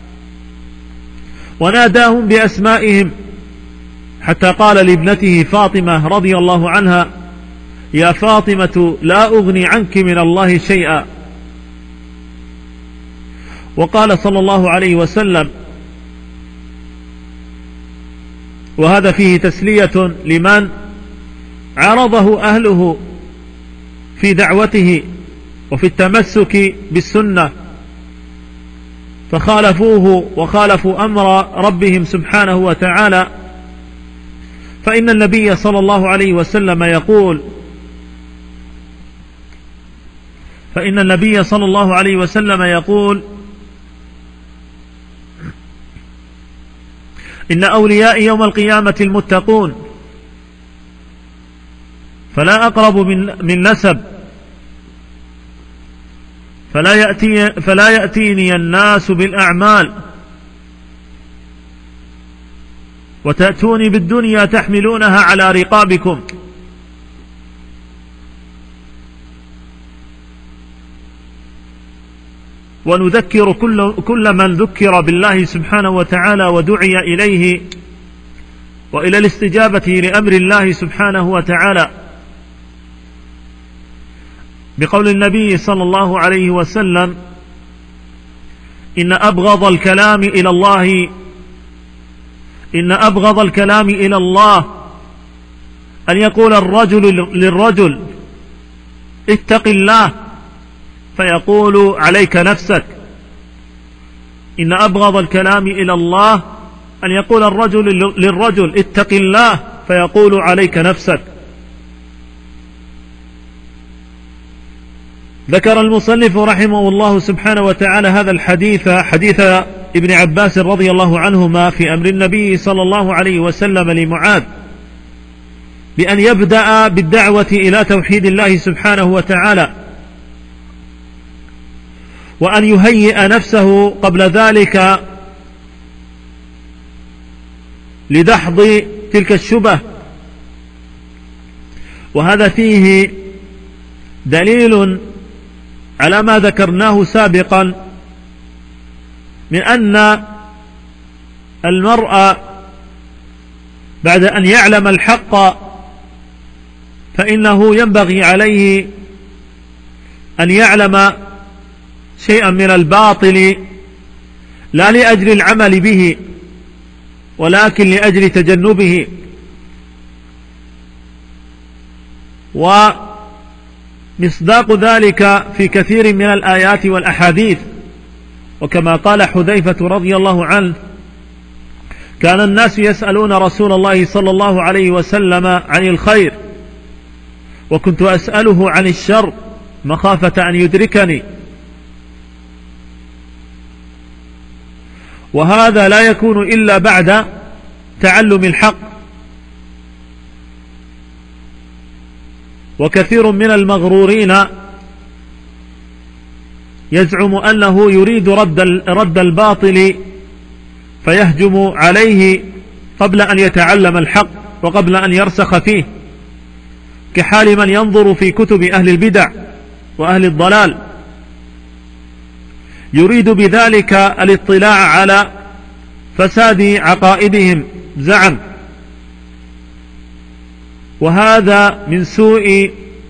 وناداهم بأسمائهم حتى قال لابنته فاطمة رضي الله عنها: يا فاطمة لا أغني عنك من الله شيئا. وقال صلى الله عليه وسلم، وهذا فيه تسلية لمن عرضه أهله في دعوته وفي التمسك بالسنة، فخالفوه وخالفوا أمر ربهم سبحانه وتعالى. فإن النبي صلى الله عليه وسلم يقول إن أولياء يوم القيامة المتقون، فلا أقرب من نسب، فلا يأتيني الناس بالأعمال وتأتوني بالدنيا تحملونها على رقابكم. ونذكر كل من ذكر بالله سبحانه وتعالى ودعي إليه وإلى الاستجابة لأمر الله سبحانه وتعالى بقول النبي صلى الله عليه وسلم: إن أبغض الكلام إلى الله أن يقول الرجل للرجل اتق الله فيقول عليك نفسك. إن أبغض الكلام إلى الله أن يقول الرجل للرجل اتق الله فيقول عليك نفسك. ذكر المصنف رحمه الله سبحانه وتعالى هذا الحديث، حديث ابن عباس رضي الله عنهما، في أمر النبي صلى الله عليه وسلم لمعاذ بأن يبدأ بالدعوة إلى توحيد الله سبحانه وتعالى، وأن يهيئ نفسه قبل ذلك لدحض تلك الشبه. وهذا فيه دليل على ما ذكرناه سابقا من أن المرء بعد أن يعلم الحق فإنه ينبغي عليه أن يعلم شيئا من الباطل، لا لأجل العمل به ولكن لأجل تجنبه. ومصداق ذلك في كثير من الآيات والأحاديث، وكما قال حذيفة رضي الله عنه: كان الناس يسألون رسول الله صلى الله عليه وسلم عن الخير وكنت أسأله عن الشر مخافة أن يدركني. وهذا لا يكون إلا بعد تعلم الحق. وكثير من المغرورين يزعم أنه يريد رد الباطل فيهجم عليه قبل أن يتعلم الحق وقبل أن يرسخ فيه، كحال من ينظر في كتب أهل البدع وأهل الضلال يريد بذلك الاطلاع على فساد عقائدهم زعم. وهذا من سوء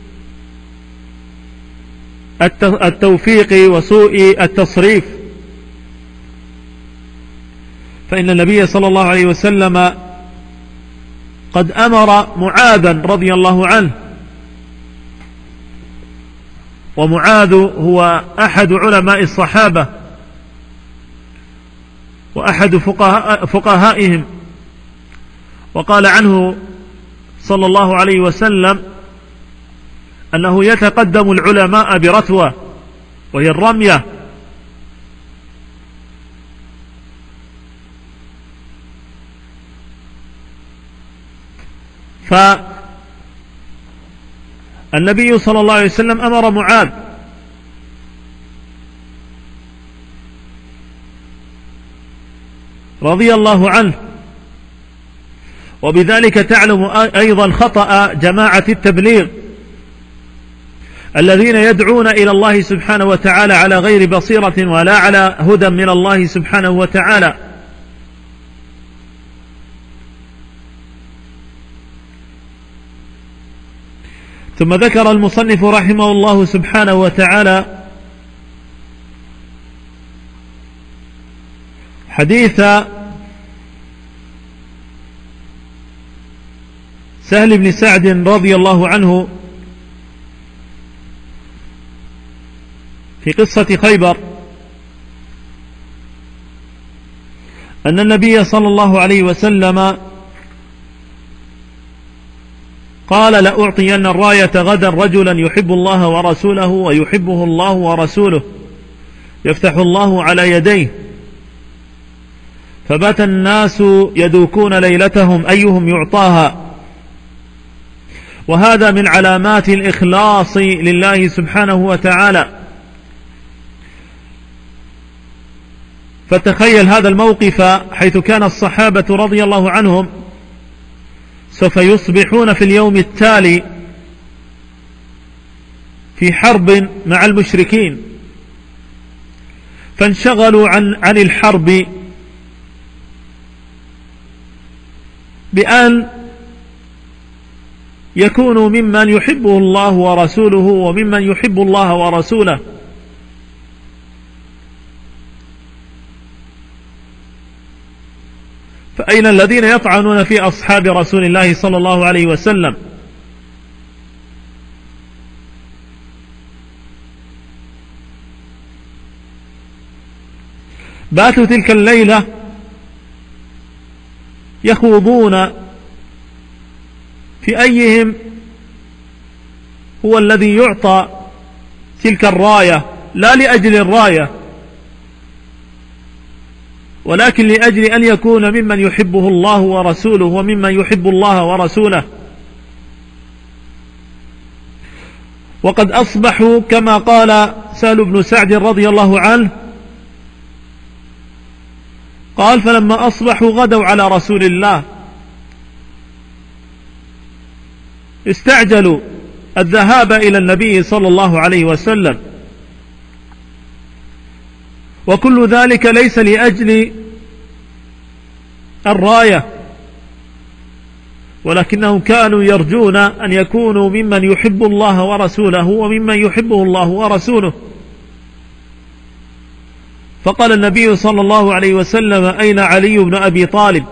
التوفيق وسوء التصريف. فإن النبي صلى الله عليه وسلم قد أمر معاذا رضي الله عنه، ومعاذ هو أحد علماء الصحابة وأحد فقهائهم، وقال عنه صلى الله عليه وسلم أنه يتقدم العلماء برتوة وهي الرمية. فالنبي صلى الله عليه وسلم أمر معاذ رضي الله عنه، وبذلك تعلم أيضا خطأ جماعة التبليغ الذين يدعون إلى الله سبحانه وتعالى على غير بصيرة ولا على هدى من الله سبحانه وتعالى. ثم ذكر المصنف رحمه الله سبحانه وتعالى حديث سهل بن سعد رضي الله عنه في قصة خيبر أن النبي صلى الله عليه وسلم قال: لأعطين الراية غدا رجلا يحب الله ورسوله ويحبه الله ورسوله يفتح الله على يديه. فبات الناس يدوكون ليلتهم أيهم يعطاها، وهذا من علامات الإخلاص لله سبحانه وتعالى. فتخيل هذا الموقف حيث كان الصحابة رضي الله عنهم سوف يصبحون في اليوم التالي في حرب مع المشركين، فانشغلوا عن الحرب بأن يكونوا ممن يحبه الله ورسوله وممن يحب الله ورسوله. فأين الذين يطعنون في أصحاب رسول الله صلى الله عليه وسلم؟ باتوا تلك الليلة يخوضون في أيهم هو الذي يعطى تلك الراية، لا لأجل الراية ولكن لأجل أن يكون ممن يحبه الله ورسوله وممن يحب الله ورسوله. وقد أصبحوا كما قال سهل بن سعد رضي الله عنه قال: فلما أصبحوا غدوا على رسول الله، استعجلوا الذهاب إلى النبي صلى الله عليه وسلم، وكل ذلك ليس لأجل الراية، ولكنهم كانوا يرجون أن يكونوا ممن يحب الله ورسوله وممن يحبه الله ورسوله. فقال النبي صلى الله عليه وسلم: أين علي بن أبي طالب؟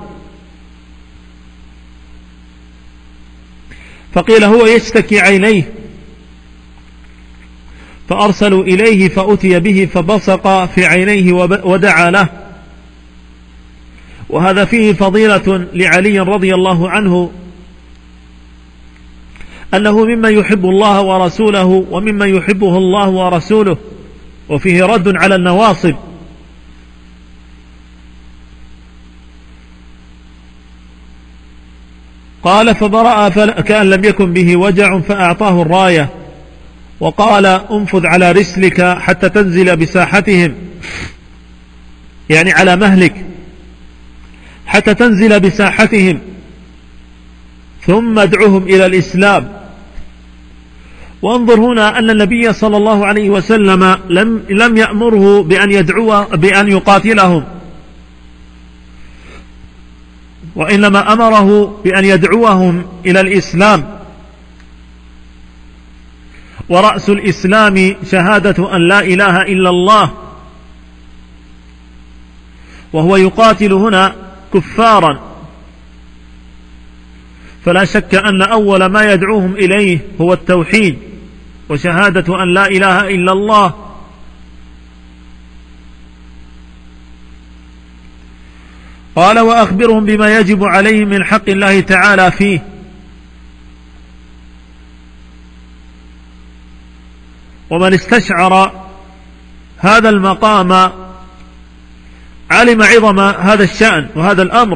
فقيل: هو يشتكي عينيه. فأرسلوا إليه فأتي به فبصق في عينيه ودعا له. وهذا فيه فضيلة لعلي رضي الله عنه أنه ممن يحب الله ورسوله وممن يحبه الله ورسوله، وفيه رد على النواصب. قال: فبرأ كأن لم يكن به وجع فأعطاه الراية وقال: انفذ على رسلك حتى تنزل بساحتهم، يعني على مهلك، حتى تنزل بساحتهم، ثم ادعهم إلى الإسلام. وانظر هنا أن النبي صلى الله عليه وسلم لم يأمره بأن يقاتلهم، وإنما أمره بأن يدعوهم إلى الإسلام. ورأس الإسلام شهادة أن لا إله إلا الله، وهو يقاتل هنا كفارا. فلا شك أن أول ما يدعوهم إليه هو التوحيد وشهادة أن لا إله إلا الله. قال: وأخبرهم بما يجب عليهم من حق الله تعالى فيه. ومن استشعر هذا المقام علم عظم هذا الشأن وهذا الأمر.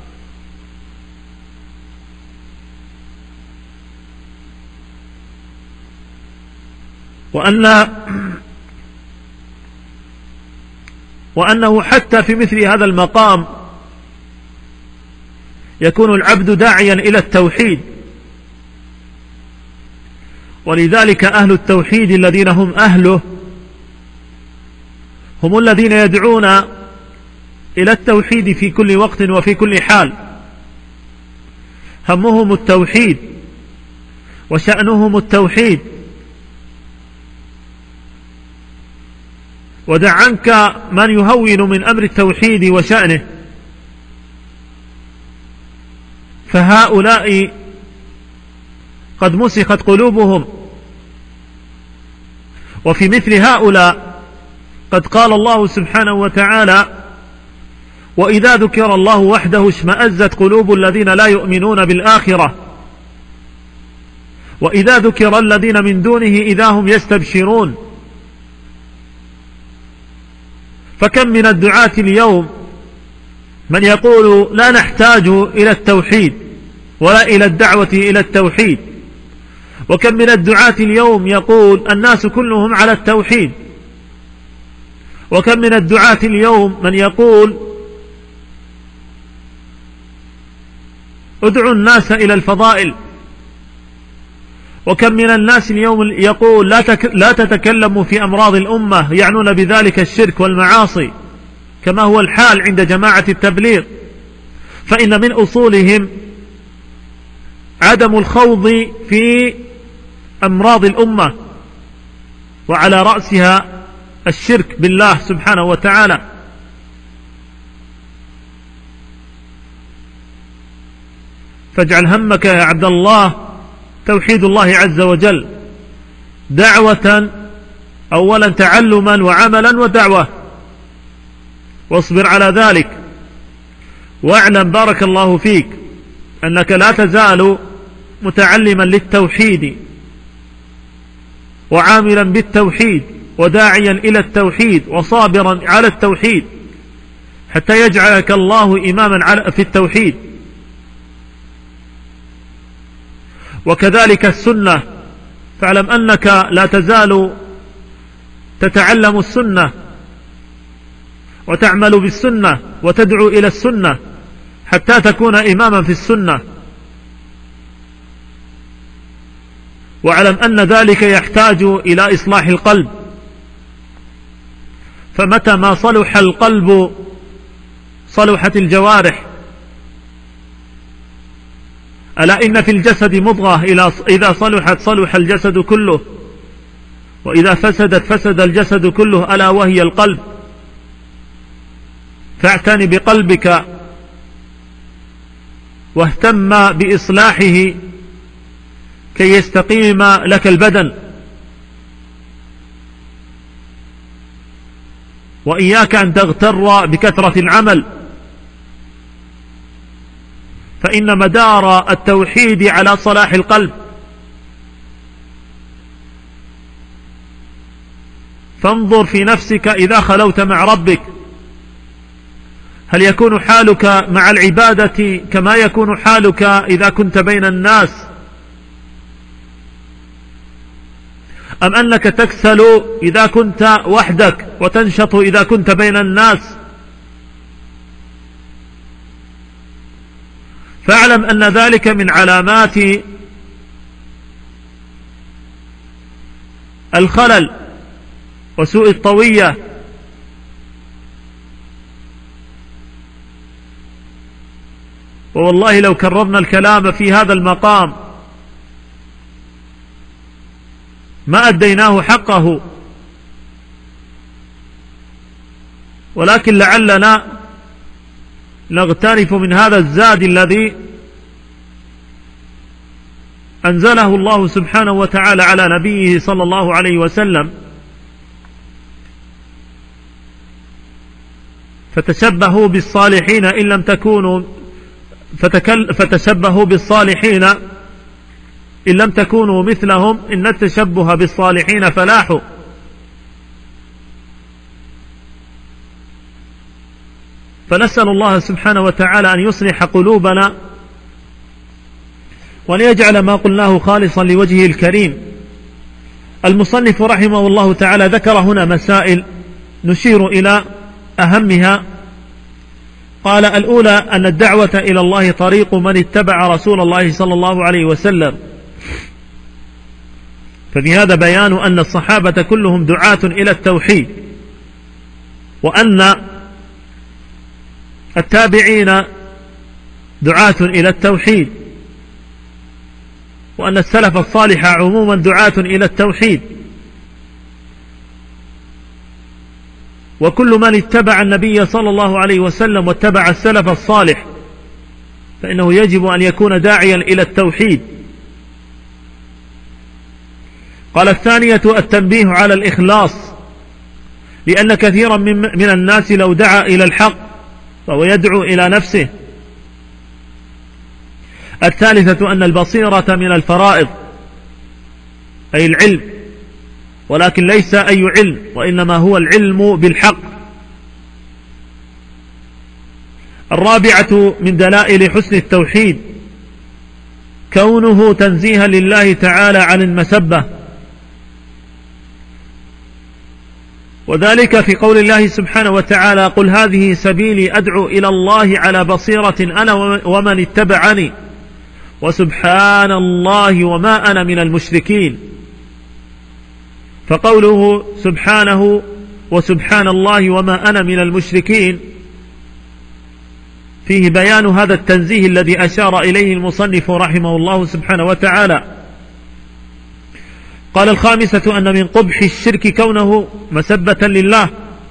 وأنه حتى في مثل هذا المقام يكون العبد داعيا إلى التوحيد. ولذلك أهل التوحيد الذين هم أهله هم الذين يدعون إلى التوحيد في كل وقت وفي كل حال. همهم التوحيد وشأنهم التوحيد. ودع عنك من يهون من أمر التوحيد وشأنه، فهؤلاء قد مسخت قلوبهم. وفي مثل هؤلاء قد قال الله سبحانه وتعالى: وإذا ذكر الله وحده اشمأزت قلوب الذين لا يؤمنون بالآخرة وإذا ذكر الذين من دونه إذا هم يستبشرون. فكم من الدعاة اليوم من يقول لا نحتاج إلى التوحيد ولا إلى الدعوة إلى التوحيد، وكم من الدعاة اليوم يقول الناس كلهم على التوحيد، وكم من الدعاة اليوم من يقول ادعوا الناس إلى الفضائل، وكم من الناس اليوم يقول لا تتكلموا في أمراض الأمة، يعنون بذلك الشرك والمعاصي كما هو الحال عند جماعة التبليغ، فإن من أصولهم عدم الخوض في أمراض الأمة، وعلى رأسها الشرك بالله سبحانه وتعالى. فاجعل همك يا عبد الله توحيد الله عز وجل، دعوة أولا تعلما وعملا ودعوة، واصبر على ذلك، واعلم بارك الله فيك أنك لا تزال متعلما للتوحيد وعاملا بالتوحيد وداعيا إلى التوحيد وصابرا على التوحيد حتى يجعلك الله إماما في التوحيد. وكذلك السنة، فاعلم أنك لا تزال تتعلم السنة وتعمل بالسنة وتدعو إلى السنة حتى تكون إماما في السنة. واعلم أن ذلك يحتاج إلى إصلاح القلب، فمتى ما صلح القلب صلحت الجوارح. ألا إن في الجسد مضغة إذا صلحت صلح الجسد كله، وإذا فسدت فسد الجسد كله، ألا وهي القلب. فاعتني بقلبك واهتم بإصلاحه كي يستقيم لك البدن. وإياك أن تغتر بكثرة العمل، فإن مدار التوحيد على صلاح القلب. فانظر في نفسك إذا خلوت مع ربك، هل يكون حالك مع العبادة كما يكون حالك إذا كنت بين الناس، أم أنك تكسل إذا كنت وحدك وتنشط إذا كنت بين الناس؟ فاعلم أن ذلك من علامات الخلل وسوء الطوية. ووالله لو كررنا الكلام في هذا المقام ما أديناه حقه، ولكن لعلنا نغترف من هذا الزاد الذي أنزله الله سبحانه وتعالى على نبيه صلى الله عليه وسلم. فتشبهوا بالصالحين إن لم تكونوا فتشبهوا بالصالحين إن لم تكونوا مثلهم إن التشبه بالصالحين فلاح. فنسأل الله سبحانه وتعالى أن يصلح قلوبنا وأن يجعل ما قلناه خالصا لوجهه الكريم. المصنف رحمه الله تعالى ذكر هنا مسائل نشير إلى أهمها. قال: الأولى أن الدعوة إلى الله طريق من اتبع رسول الله صلى الله عليه وسلم. ففي هذا بيان أن الصحابة كلهم دعاة إلى التوحيد، وأن التابعين دعاة إلى التوحيد، وأن السلف الصالح عموما دعاة إلى التوحيد. وكل من اتبع النبي صلى الله عليه وسلم واتبع السلف الصالح فإنه يجب أن يكون داعيا إلى التوحيد. قال: الثانية التنبيه على الإخلاص لأن كثيرا من الناس لو دعا إلى الحق فهو يدعو إلى نفسه. الثالثة أن البصيرة من الفرائض أي العلم، ولكن ليس أي علم، وإنما هو العلم بالحق. الرابعة من دلائل حسن التوحيد كونه تنزيها لله تعالى عن المسبة، وذلك في قول الله سبحانه وتعالى: قل هذه سبيلي أدعو إلى الله على بصيرة أنا ومن اتبعني وسبحان الله وما أنا من المشركين. فقوله سبحانه وسبحان الله وما أنا من المشركين فيه بيان هذا التنزيه الذي أشار إليه المصنف رحمه الله سبحانه وتعالى. قال: الخامسة أن من قبح الشرك كونه مسبة لله،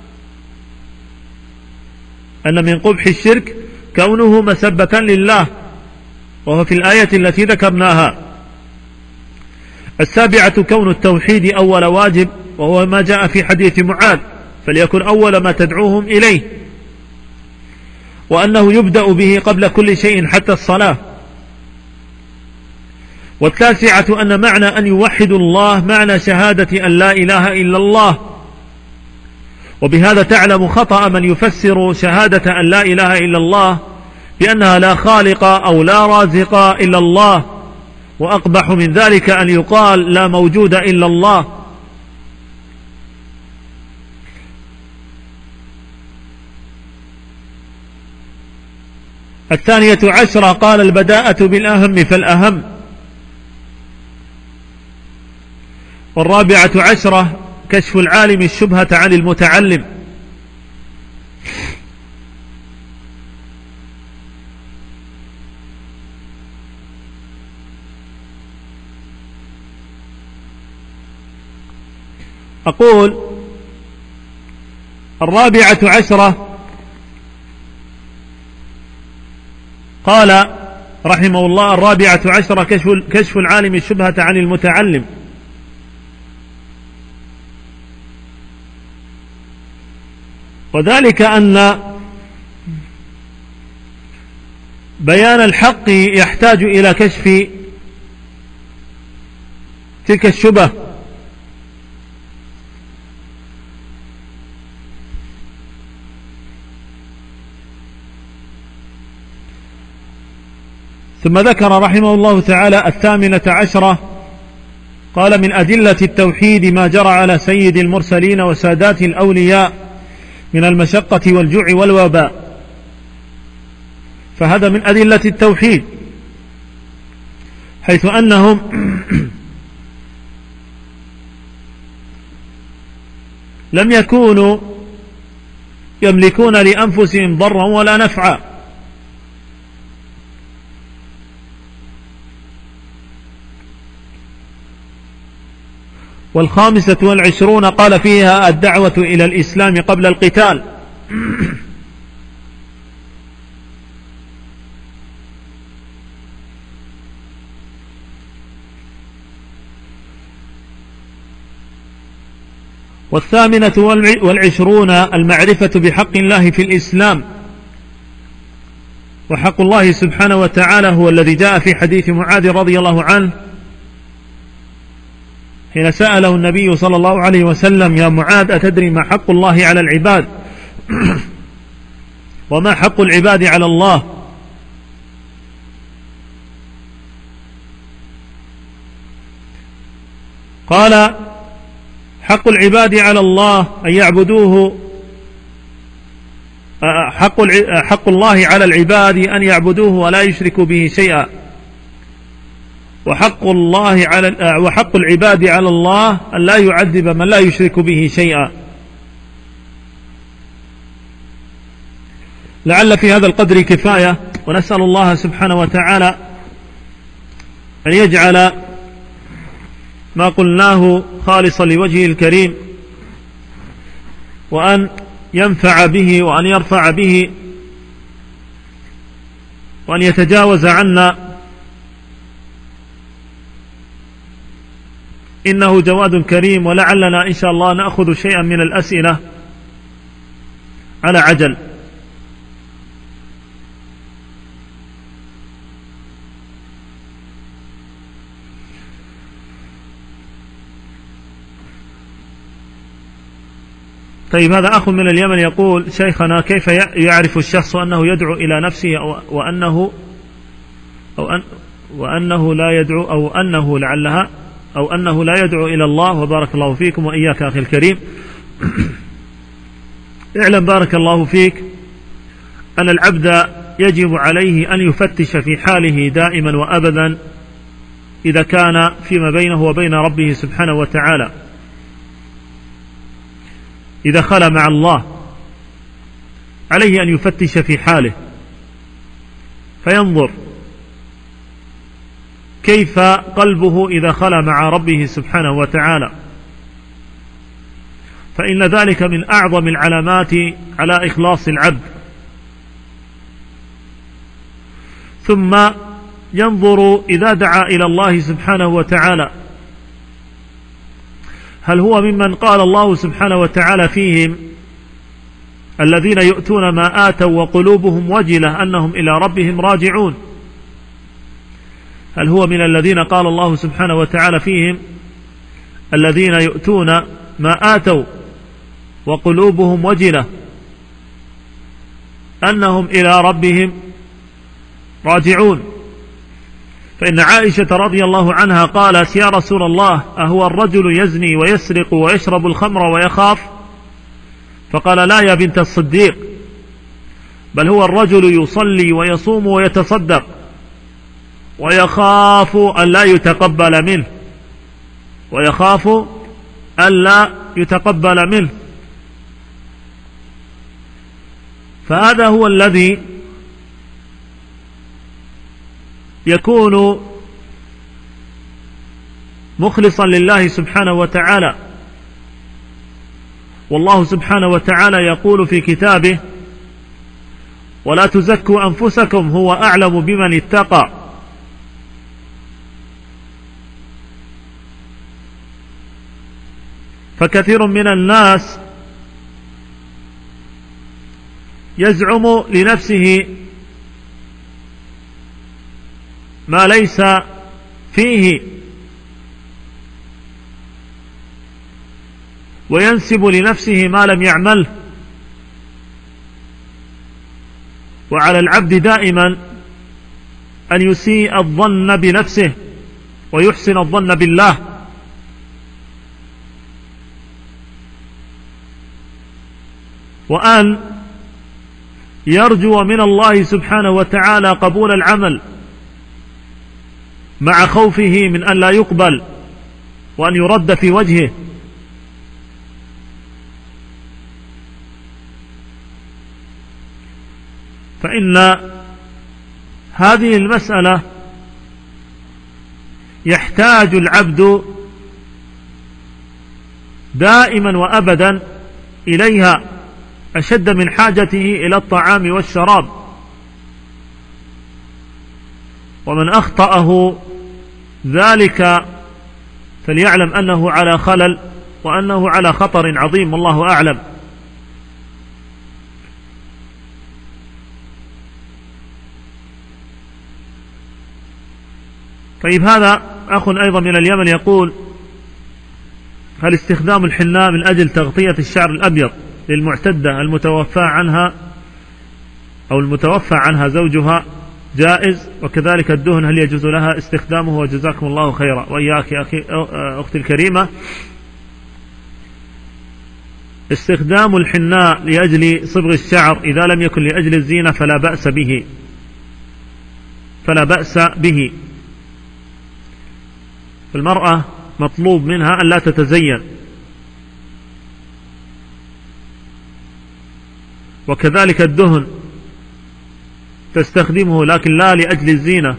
أن من قبح الشرك كونه مسبة لله، وهو في الآية التي ذكرناها. السابعة كون التوحيد أول واجب، وهو ما جاء في حديث معاذ: فليكن أول ما تدعوهم إليه، وأنه يبدأ به قبل كل شيء حتى الصلاة. والتاسعة أن معنى أن يوحدوا الله معنى شهادة أن لا إله إلا الله، وبهذا تعلم خطأ من يفسر شهادة أن لا إله إلا الله بأنها لا خالق أو لا رازق إلا الله، وأقبح من ذلك أن يقال لا موجود إلا الله. الثانية عشرة قال: البداءة بالأهم فالأهم. والرابعة عشرة كشف العالم الشبهة عن المتعلم. أقول: الرابعة عشرة قال رحمه الله: الرابعة عشرة كشف العالم الشبهة عن المتعلم، وذلك أن بيان الحق يحتاج إلى كشف تلك الشبهة. ثم ذكر رحمه الله تعالى الثامنة عشرة قال: من أدلة التوحيد ما جرى على سيد المرسلين وسادات الأولياء من المشقة والجوع والوباء. فهذا من أدلة التوحيد، حيث أنهم لم يكونوا يملكون لأنفسهم ضرا ولا نفعا. والخامسة والعشرون قال فيها: الدعوة إلى الإسلام قبل القتال. والثامنة والعشرون المعرفة بحق الله في الإسلام. وحق الله سبحانه وتعالى هو الذي جاء في حديث معاذ رضي الله عنه حين سأله النبي صلى الله عليه وسلم: يا معاذ أتدري ما حق الله على العباد وما حق العباد على الله؟ قال: حق العباد على الله أن يعبدوه، حق الله على العباد أن يعبدوه ولا يشركوا به شيئا، وحق العباد على الله أن لا يعذب من لا يشرك به شيئا. لعل في هذا القدر كفاية، ونسأل الله سبحانه وتعالى أن يجعل ما قلناه خالصا لوجهه الكريم، وأن ينفع به، وأن يرفع به، وأن يتجاوز عنا، إنه جواد كريم. ولعلنا إن شاء الله نأخذ شيئا من الأسئلة على عجل. طيب، هذا أخ من اليمن يقول: شيخنا، كيف يعرف الشخص أنه يدعو إلى نفسه وأنه لا يدعو، أو أنه لا يدعو إلى الله؟ وبارك الله فيكم وإياك أخي الكريم. اعلم بارك الله فيك أن العبد يجب عليه أن يفتش في حاله دائما وأبدا إذا كان فيما بينه وبين ربه سبحانه وتعالى، إذا خلا مع الله عليه أن يفتش في حاله فينظر كيف قلبه إذا خلا مع ربه سبحانه وتعالى، فإن ذلك من أعظم العلامات على إخلاص العبد. ثم ينظر إذا دعا إلى الله سبحانه وتعالى هل هو ممن قال الله سبحانه وتعالى فيهم: الذين يؤتون ما آتوا وقلوبهم وجلة أنهم إلى ربهم راجعون؟ هل هو من الذين قال الله سبحانه وتعالى فيهم: الذين يؤتون ما آتوا وقلوبهم وجلة أنهم إلى ربهم راجعون؟ فإن عائشة رضي الله عنها قالت: يا رسول الله، أهو الرجل يزني ويسرق ويشرب الخمر ويخاف؟ فقال: لا يا بنت الصديق، بل هو الرجل يصلي ويصوم ويتصدق ويخاف ألا يتقبل منه، ويخاف ألا يتقبل منه. فهذا هو الذي يكون مخلصا لله سبحانه وتعالى. والله سبحانه وتعالى يقول في كتابه: ولا تزكوا أنفسكم هو أعلم بمن اتقى. فكثير من الناس يزعم لنفسه ما ليس فيه، وينسب لنفسه ما لم يعمله. وعلى العبد دائما أن يسيء الظن بنفسه ويحسن الظن بالله، وأن يرجو من الله سبحانه وتعالى قبول العمل مع خوفه من أن لا يقبل وأن يرد في وجهه. فإن هذه المسألة يحتاج العبد دائما وأبدا إليها أشد من حاجته إلى الطعام والشراب. ومن أخطأه ذلك فليعلم أنه على خلل وأنه على خطر عظيم، والله أعلم. طيب، هذا أخ أيضا من اليمن يقول: هل استخدام الحناء من أجل تغطية الشعر الأبيض للمعتدة المتوفى عنها زوجها جائز؟ وكذلك الدهن هل يجوز لها استخدامه؟ وجزاكم الله خيرا. وإياك يا أختي الكريمة، استخدام الحناء لأجل صبغ الشعر إذا لم يكن لأجل الزينة فلا بأس به. المرأة مطلوب منها أن لا تتزين، وكذلك الدهن تستخدمه لكن لا لأجل الزينة.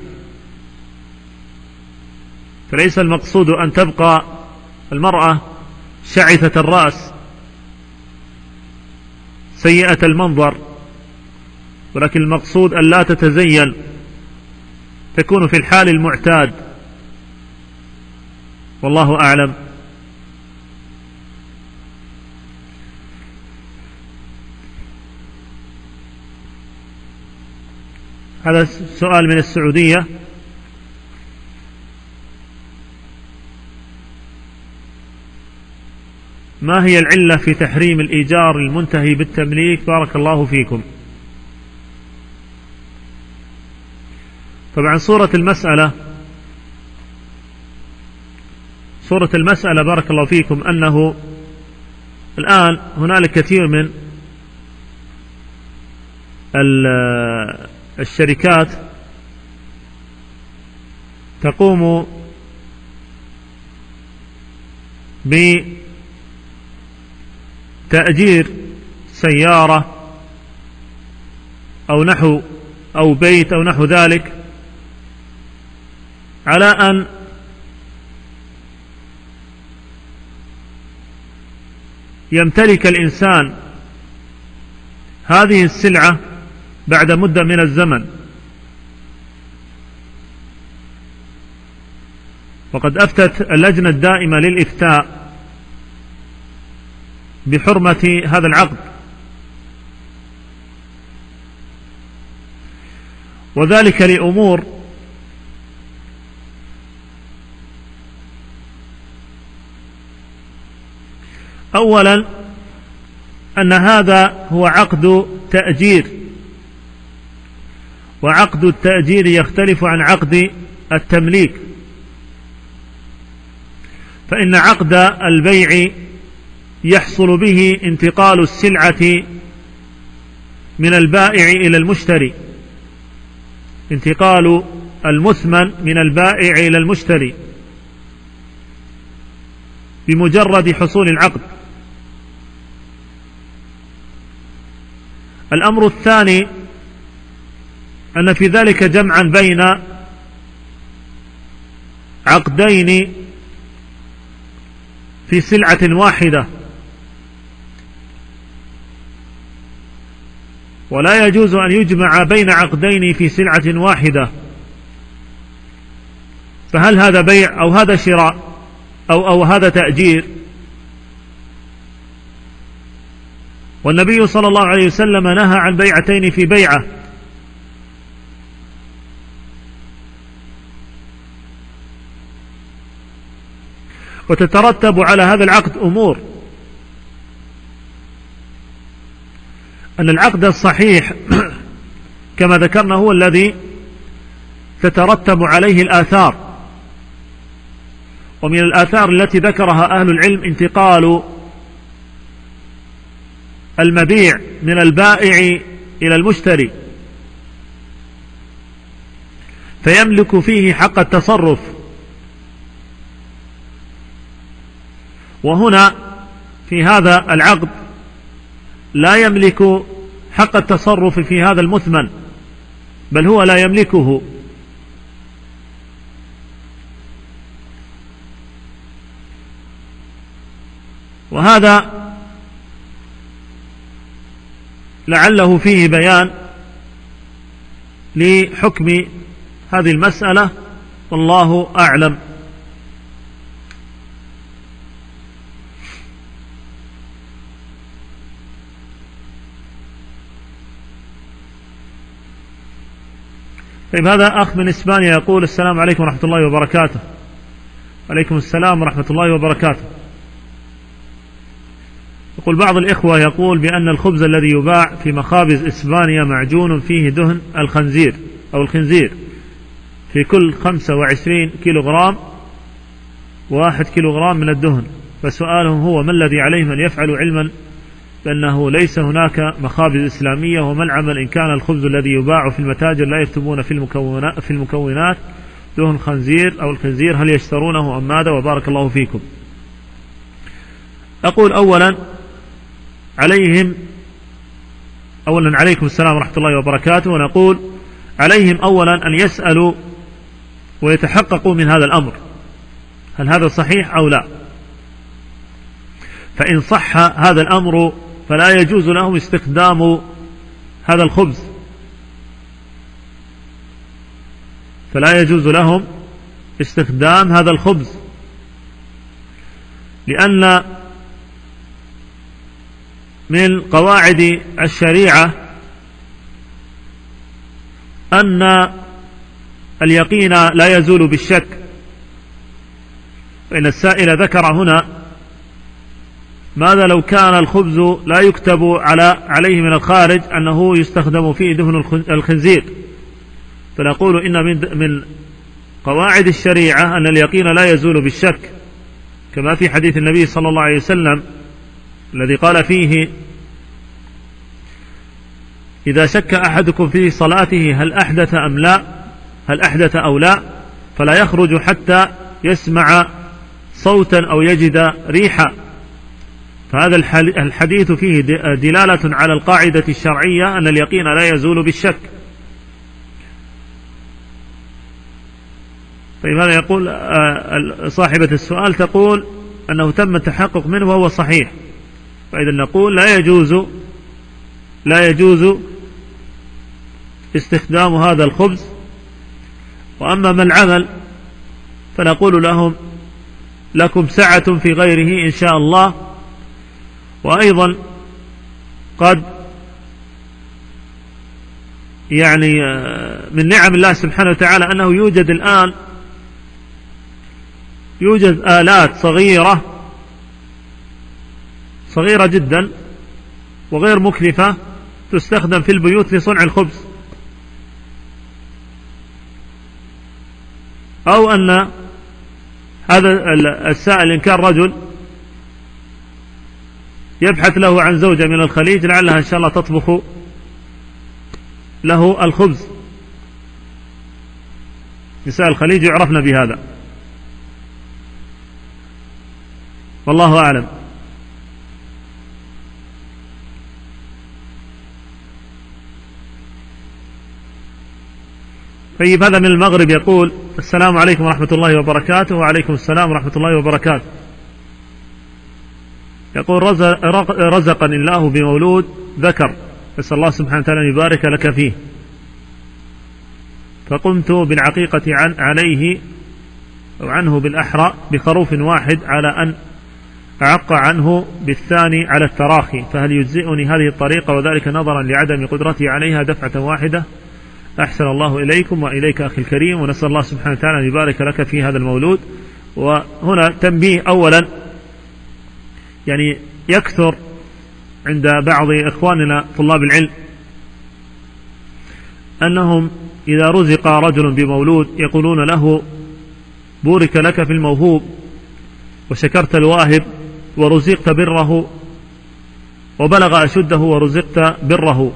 فليس المقصود أن تبقى المرأة شعثة الرأس سيئة المنظر، ولكن المقصود أن لا تتزين، تكون في الحال المعتاد، والله أعلم. هذا سؤال من السعودية. ما هي العلة في تحريم الإيجار المنتهي بالتمليك؟ بارك الله فيكم. طبعا صورة المسألة بارك الله فيكم أنه الآن هنالك كثير من الشركات تقوم بتأجير سيارة أو بيت أو نحو ذلك، على أن يمتلك الإنسان هذه السلعة بعد مدة من الزمن. وقد أفتت اللجنة الدائمة للإفتاء بحرمة هذا العقد، وذلك لأمور: أولا أن هذا هو عقد تأجير، وعقد التأجير يختلف عن عقد التمليك، فإن عقد البيع يحصل به انتقال السلعة من البائع إلى المشتري، انتقال المثمن من البائع إلى المشتري بمجرد حصول العقد. الأمر الثاني أن في ذلك جمعا بين عقدين في سلعة واحدة، ولا يجوز أن يجمع بين عقدين في سلعة واحدة، فهل هذا بيع أو هذا شراء أو هذا تأجير؟ والنبي صلى الله عليه وسلم نهى عن بيعتين في بيعة، وتترتب على هذا العقد أمور: أن العقد الصحيح كما ذكرنا هو الذي تترتب عليه الآثار، ومن الآثار التي ذكرها أهل العلم انتقال المبيع من البائع إلى المشتري فيملك فيه حق التصرف. وهنا في هذا العقد لا يملك حق التصرف في هذا المثمن، بل هو لا يملكه، وهذا لعله فيه بيان لحكم هذه المسألة، والله أعلم. طيب، هذا أخ من إسبانيا يقول: السلام عليكم ورحمة الله وبركاته. وعليكم السلام ورحمة الله وبركاته. يقول: بعض الإخوة يقول بأن الخبز الذي يباع في مخابز إسبانيا معجون فيه دهن الخنزير أو الخنزير في كل 25 كيلوغرام 1 كيلوغرام من الدهن، فسؤالهم هو: ما الذي عليهم أن يفعلوا علما بأنه ليس هناك مخابز إسلامية؟ وما العمل إن كان الخبز الذي يباع في المتاجر لا يكتبون في المكونات دهن خنزير أو الخنزير؟ هل يشترونه أم ماذا؟ وبارك الله فيكم. أقول أولا عليكم السلام ورحمة الله وبركاته. ونقول عليهم أولا أن يسألوا ويتحققوا من هذا الأمر، هل هذا صحيح أو لا؟ فإن صح هذا الأمر فلا يجوز لهم استخدام هذا الخبز، فلا يجوز لهم استخدام هذا الخبز، لأن من قواعد الشريعة أن اليقين لا يزول بالشك، فإن السائل ذكر هنا ماذا لو كان الخبز لا يكتب عليه من الخارج أنه يستخدم فيه دهن الخنزير، فنقول إن من قواعد الشريعة أن اليقين لا يزول بالشك، كما في حديث النبي صلى الله عليه وسلم الذي قال فيه: إذا شك أحدكم في صلاته هل أحدث أو لا فلا يخرج حتى يسمع صوتا أو يجد ريحا. فهذا الحديث فيه دلالة على القاعدة الشرعية أن اليقين لا يزول بالشك. فلماذا يقول صاحبة السؤال تقول أنه تم التحقق منه وهو صحيح، فإذا نقول لا يجوز استخدام هذا الخبز. وأما ما العمل فنقول لكم سعة في غيره إن شاء الله. وأيضا قد من نعم الله سبحانه وتعالى أنه يوجد آلات صغيرة جدا وغير مكلفة تستخدم في البيوت لصنع الخبز، أو أن هذا السائل إن كان رجل يبحث له عن زوجة من الخليج لعلها إن شاء الله تطبخ له الخبز. نساء الخليج يعرفن بهذا، والله أعلم. طيب، هذا من المغرب يقول: السلام عليكم ورحمة الله وبركاته. وعليكم السلام ورحمة الله وبركاته. يقول: رزقني الله بمولود ذكر، أسأل الله سبحانه وتعالى أن يبارك لك فيه، فقمت بالعقيقة عليه أو عنه بالأحرى بخروف واحد على أن أعق عنه بالثاني على التراخي، فهل يجزئني هذه الطريقة وذلك نظرا لعدم قدرتي عليها دفعة واحدة؟ أحسن الله إليكم وإليك أخي الكريم، ونسأل الله سبحانه وتعالى أن يبارك لك في هذا المولود. وهنا تنبيه أولا، يكثر عند بعض إخواننا طلاب العلم أنهم إذا رزق رجل بمولود يقولون له: بورك لك في الموهوب وشكرت الواهب ورزقت بره وبلغ أشده ورزقت بره،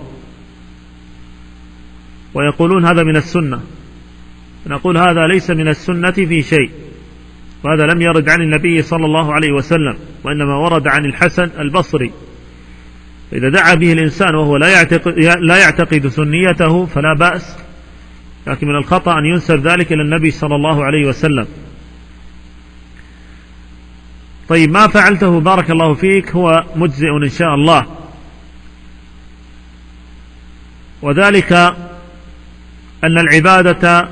ويقولون هذا من السنة. نقول هذا ليس من السنة في شيء، وهذا لم يرد عن النبي صلى الله عليه وسلم، وإنما ورد عن الحسن البصري. إذا دعا به الإنسان وهو لا يعتقد سنيته فلا بأس، لكن من الخطأ أن ينسب ذلك إلى النبي صلى الله عليه وسلم. طيب، ما فعلته بارك الله فيك هو مجزئ إن شاء الله، وذلك أن العبادة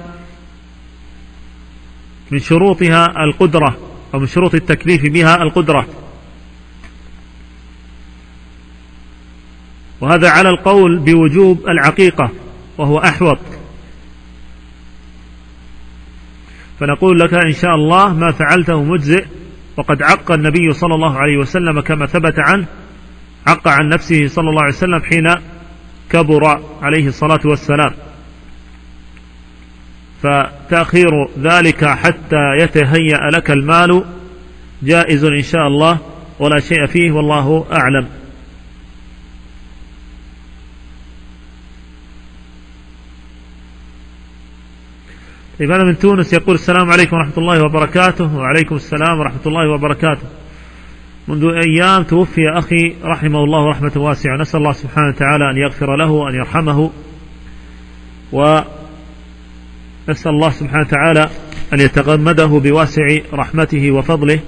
من شروطها القدرة، أو من شروط التكليف بها القدرة، وهذا على القول بوجوب العقيقة وهو أحوط. فنقول لك إن شاء الله ما فعلته مجزئ، وقد عق النبي صلى الله عليه وسلم كما ثبت عنه، عق عن نفسه صلى الله عليه وسلم حين كبر عليه الصلاة والسلام، فتأخير ذلك حتى يتهيأ لك المال جائز إن شاء الله ولا شيء فيه، والله أعلم. طيب، هذا من تونس يقول: السلام عليكم ورحمة الله وبركاته. وعليكم السلام ورحمة الله وبركاته. منذ أيام توفي أخي رحمه الله رحمة واسعة، نسأل الله سبحانه وتعالى أن يغفر له وأن يرحمه، ونسأل الله سبحانه وتعالى أن يتغمده بواسع رحمته وفضله.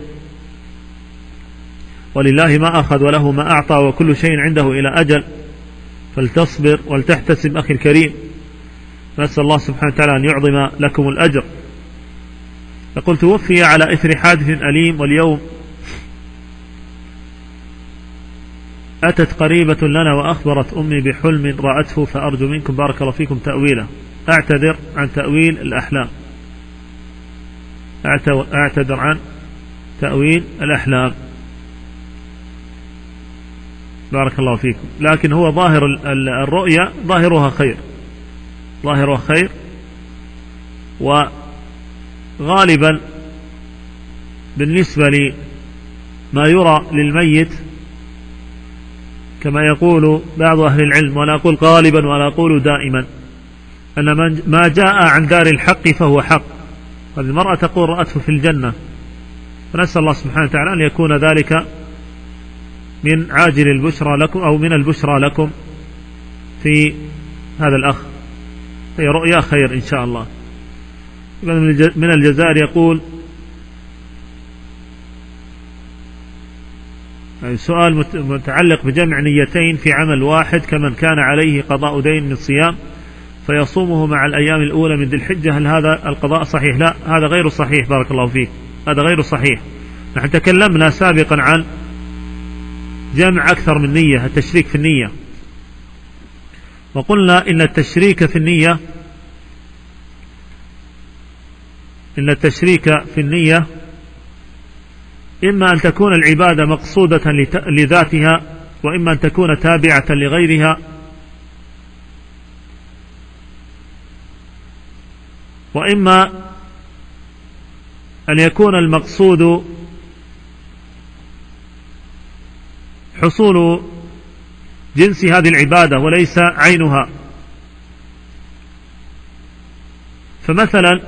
ولله ما أخذ وله ما أعطى وكل شيء عنده إلى أجل، فلتصبر ولتحتسب أخي الكريم، نسأل الله سبحانه وتعالى أن يعظم لكم الأجر. يقول: توفي على إثر حادث أليم، واليوم أتت قريبة لنا وأخبرت أمي بحلم رأته، فأرجو منكم بارك الله فيكم تأويله. أعتذر عن تأويل الأحلام، أعتذر عن تأويل الأحلام. بارك الله فيكم. لكن هو ظاهر الرؤيا ظاهرها خير، ظاهرها خير، وغالبا بالنسبة لما يرى للميت كما يقول بعض أهل العلم، ولا أقول غالبا ولا أقول دائما، أن ما جاء عن دار الحق فهو حق. هذه المرأة تقول رأته في الجنة، فنسأل الله سبحانه وتعالى أن يكون ذلك من عاجل البشرى لكم أو من البشرى لكم في هذا الأخ، هي رؤيا خير إن شاء الله. من الجزائر يقول سؤال متعلق بجمع نيتين في عمل واحد كمن كان عليه قضاء دين من صيام فيصومه مع الأيام الأولى من ذي الحجة، هل هذا القضاء صحيح؟ لا، هذا غير صحيح. بارك الله فيك، هذا غير صحيح. نحن تكلمنا سابقا عن جمع أكثر من نية، التشريك في النية، وقلنا إن التشريك في النية إما أن تكون العبادة مقصودة لذاتها، وإما أن تكون تابعة لغيرها، وإما أن يكون المقصود حصول جنس هذه العبادة وليس عينها. فمثلا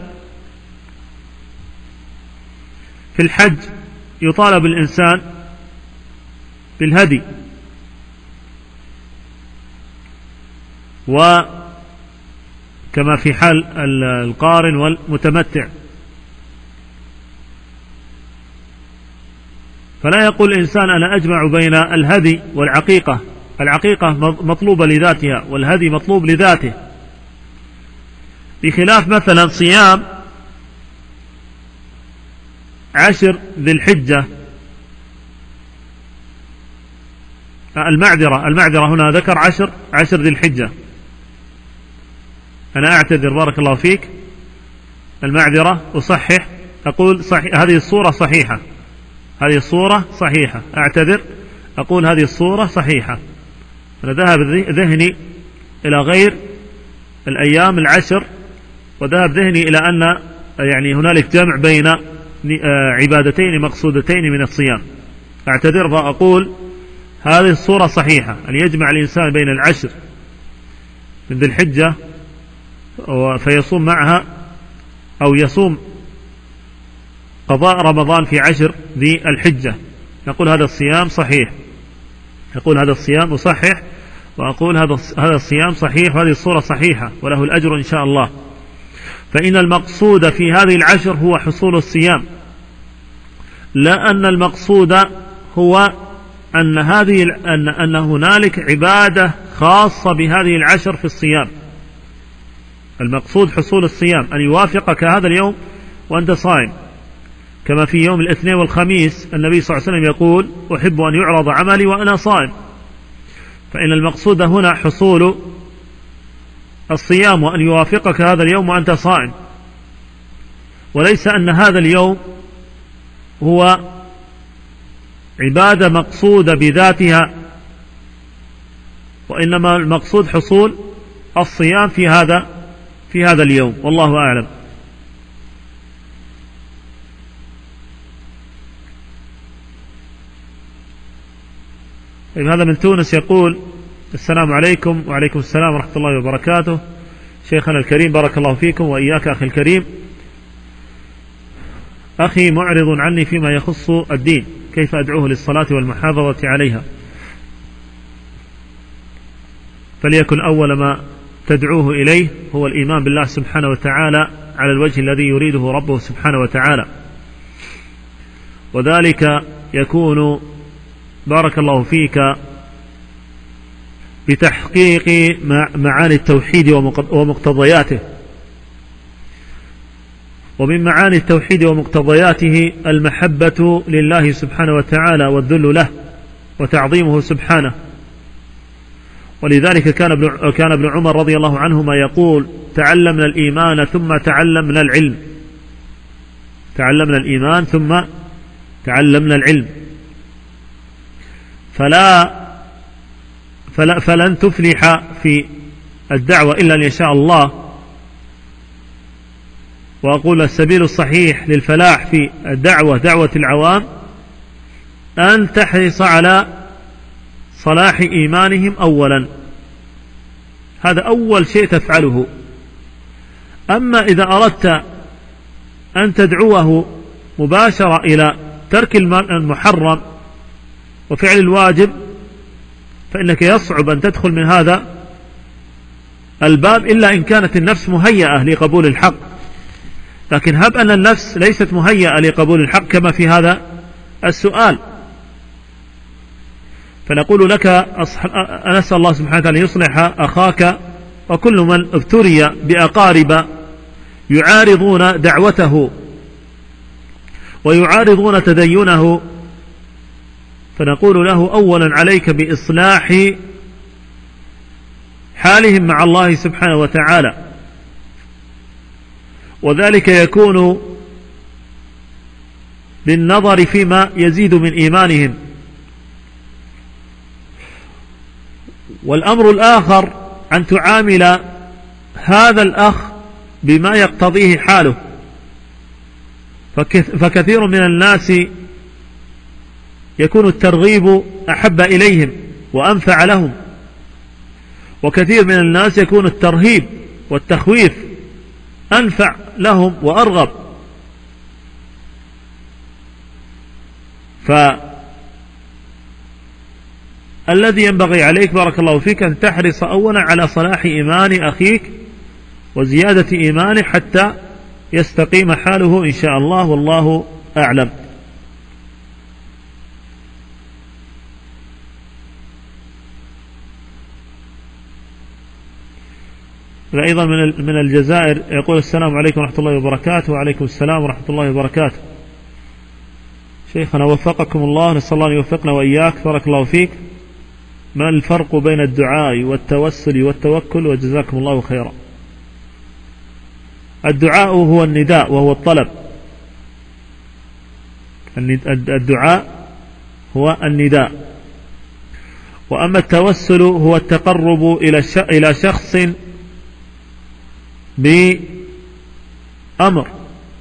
في الحج يطالب الإنسان بالهدي، وكما في حال القارن والمتمتع، فلا يقول الإنسان أنا أجمع بين الهدي والعقيقة، العقيقة مطلوبة لذاتها والهدي مطلوب لذاته، بخلاف مثلا صيام 10 ذي الحجة. المعذرة هنا ذكر 10 ذي الحجة، أنا أعتذر بارك الله فيك، المعذرة أصحح، أقول صحيح، هذه الصورة صحيحة، هذه الصورة صحيحة، أعتذر، أقول هذه الصورة صحيحة. أنا ذهب ذهني إلى غير الأيام 10، وذهب ذهني إلى أن يعني هنالك جمع بين عبادتين مقصودتين من الصيام. أعتذر وأقول هذه الصورة صحيحة، أن يجمع الإنسان بين 10 من ذي الحجة فيصوم معها، أو يصوم قضاء رمضان في 10 ذي الحجة، نقول هذا الصيام صحيح، يقول هذا الصيام مصحح، وأقول هذا الصيام صحيح، وهذه الصورة صحيحة وله الأجر إن شاء الله. فإن المقصود في هذه 10 هو حصول الصيام، لا أن المقصود هو أن هنالك عبادة خاصة بهذه 10 في الصيام. المقصود حصول الصيام، أن يوافقك هذا اليوم وأنت صائم، كما في يوم الاثنين والخميس النبي صلى الله عليه وسلم يقول أحب أن يعرض عملي وأنا صائم. فإن المقصود هنا حصول الصيام، وأن يوافقك هذا اليوم وأنت صائم، وليس أن هذا اليوم هو عبادة مقصودة بذاتها، وإنما المقصود حصول الصيام في هذا اليوم، والله أعلم. هذا من تونس يقول السلام عليكم. وعليكم السلام ورحمة الله وبركاته. شيخنا الكريم بارك الله فيكم وإياك أخي الكريم. أخي معرض عني فيما يخص الدين، كيف أدعوه للصلاة والمحافظة عليها؟ فليكن أول ما تدعوه إليه هو الإيمان بالله سبحانه وتعالى على الوجه الذي يريده ربه سبحانه وتعالى، وذلك يكون بارك الله فيك بتحقيق معاني التوحيد ومقتضياته. ومن معاني التوحيد ومقتضياته المحبة لله سبحانه وتعالى والذل له وتعظيمه سبحانه، ولذلك كان ابن عمر رضي الله عنهما يقول: تعلمنا الإيمان ثم تعلمنا العلم، تعلمنا الإيمان ثم تعلمنا العلم. فلن تفلح في الدعوة إلا أن يشاء الله. وأقول السبيل الصحيح للفلاح في الدعوة، دعوة العوام، أن تحرص على صلاح إيمانهم أولا، هذا أول شيء تفعله. أما إذا أردت أن تدعوه مباشرة إلى ترك المحرم وفعل الواجب، فإنك يصعب أن تدخل من هذا الباب إلا إن كانت النفس مهيئة لقبول الحق. لكن هب أن النفس ليست مهيئة لقبول الحق كما في هذا السؤال، فنقول لك: نسأل الله سبحانه وتعالى أن يصلح أخاك وكل من ابتلي بأقارب يعارضون دعوته ويعارضون تدينه، فنقول له: أولا عليك بإصلاح حالهم مع الله سبحانه وتعالى، وذلك يكون بالنظر فيما يزيد من إيمانهم. والأمر الآخر أن تعامل هذا الأخ بما يقتضيه حاله، فكثير من الناس يكون الترغيب أحب إليهم وأنفع لهم، وكثير من الناس يكون الترهيب والتخويف أنفع لهم وأرغب. فالذي ينبغي عليك بارك الله فيك أن تحرص أولا على صلاح إيمان أخيك وزيادة إيمانه حتى يستقيم حاله إن شاء الله، والله أعلم. أيضا من الجزائر يقول: السلام عليكم ورحمة الله وبركاته. وعليكم السلام ورحمة الله وبركاته. شيخنا وفقكم الله، نسأل الله أن يوفقنا وإياك بارك الله فيك. ما الفرق بين الدعاء والتوسل والتوكل؟ وجزاكم الله خيرا. الدعاء هو النداء وهو الطلب، الدعاء هو النداء. وأما التوسل هو التقرب إلى شخص بأمر،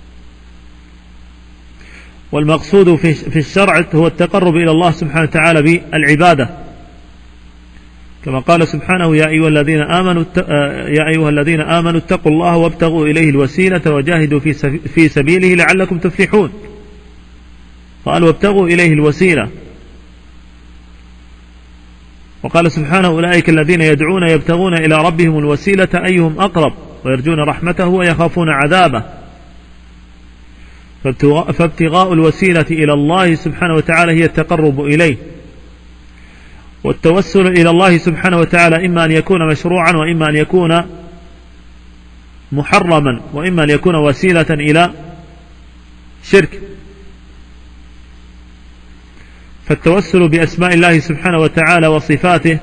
والمقصود في الشرع هو التقرب إلى الله سبحانه وتعالى بالعبادة، كما قال سبحانه: يا أيها الذين آمنوا اتقوا الله وابتغوا إليه الوسيلة وجاهدوا في سبيله لعلكم تفلحون. قال: وابتغوا إليه الوسيلة. وقال سبحانه: أولئك الذين يدعون يبتغون إلى ربهم الوسيلة أيهم أقرب ويرجون رحمته ويخافون عذابه. فابتغاء الوسيلة إلى الله سبحانه وتعالى هي التقرب إليه. والتوسل إلى الله سبحانه وتعالى إما أن يكون مشروعا، وإما أن يكون محرما، وإما أن يكون وسيلة إلى شرك. فالتوسل بأسماء الله سبحانه وتعالى وصفاته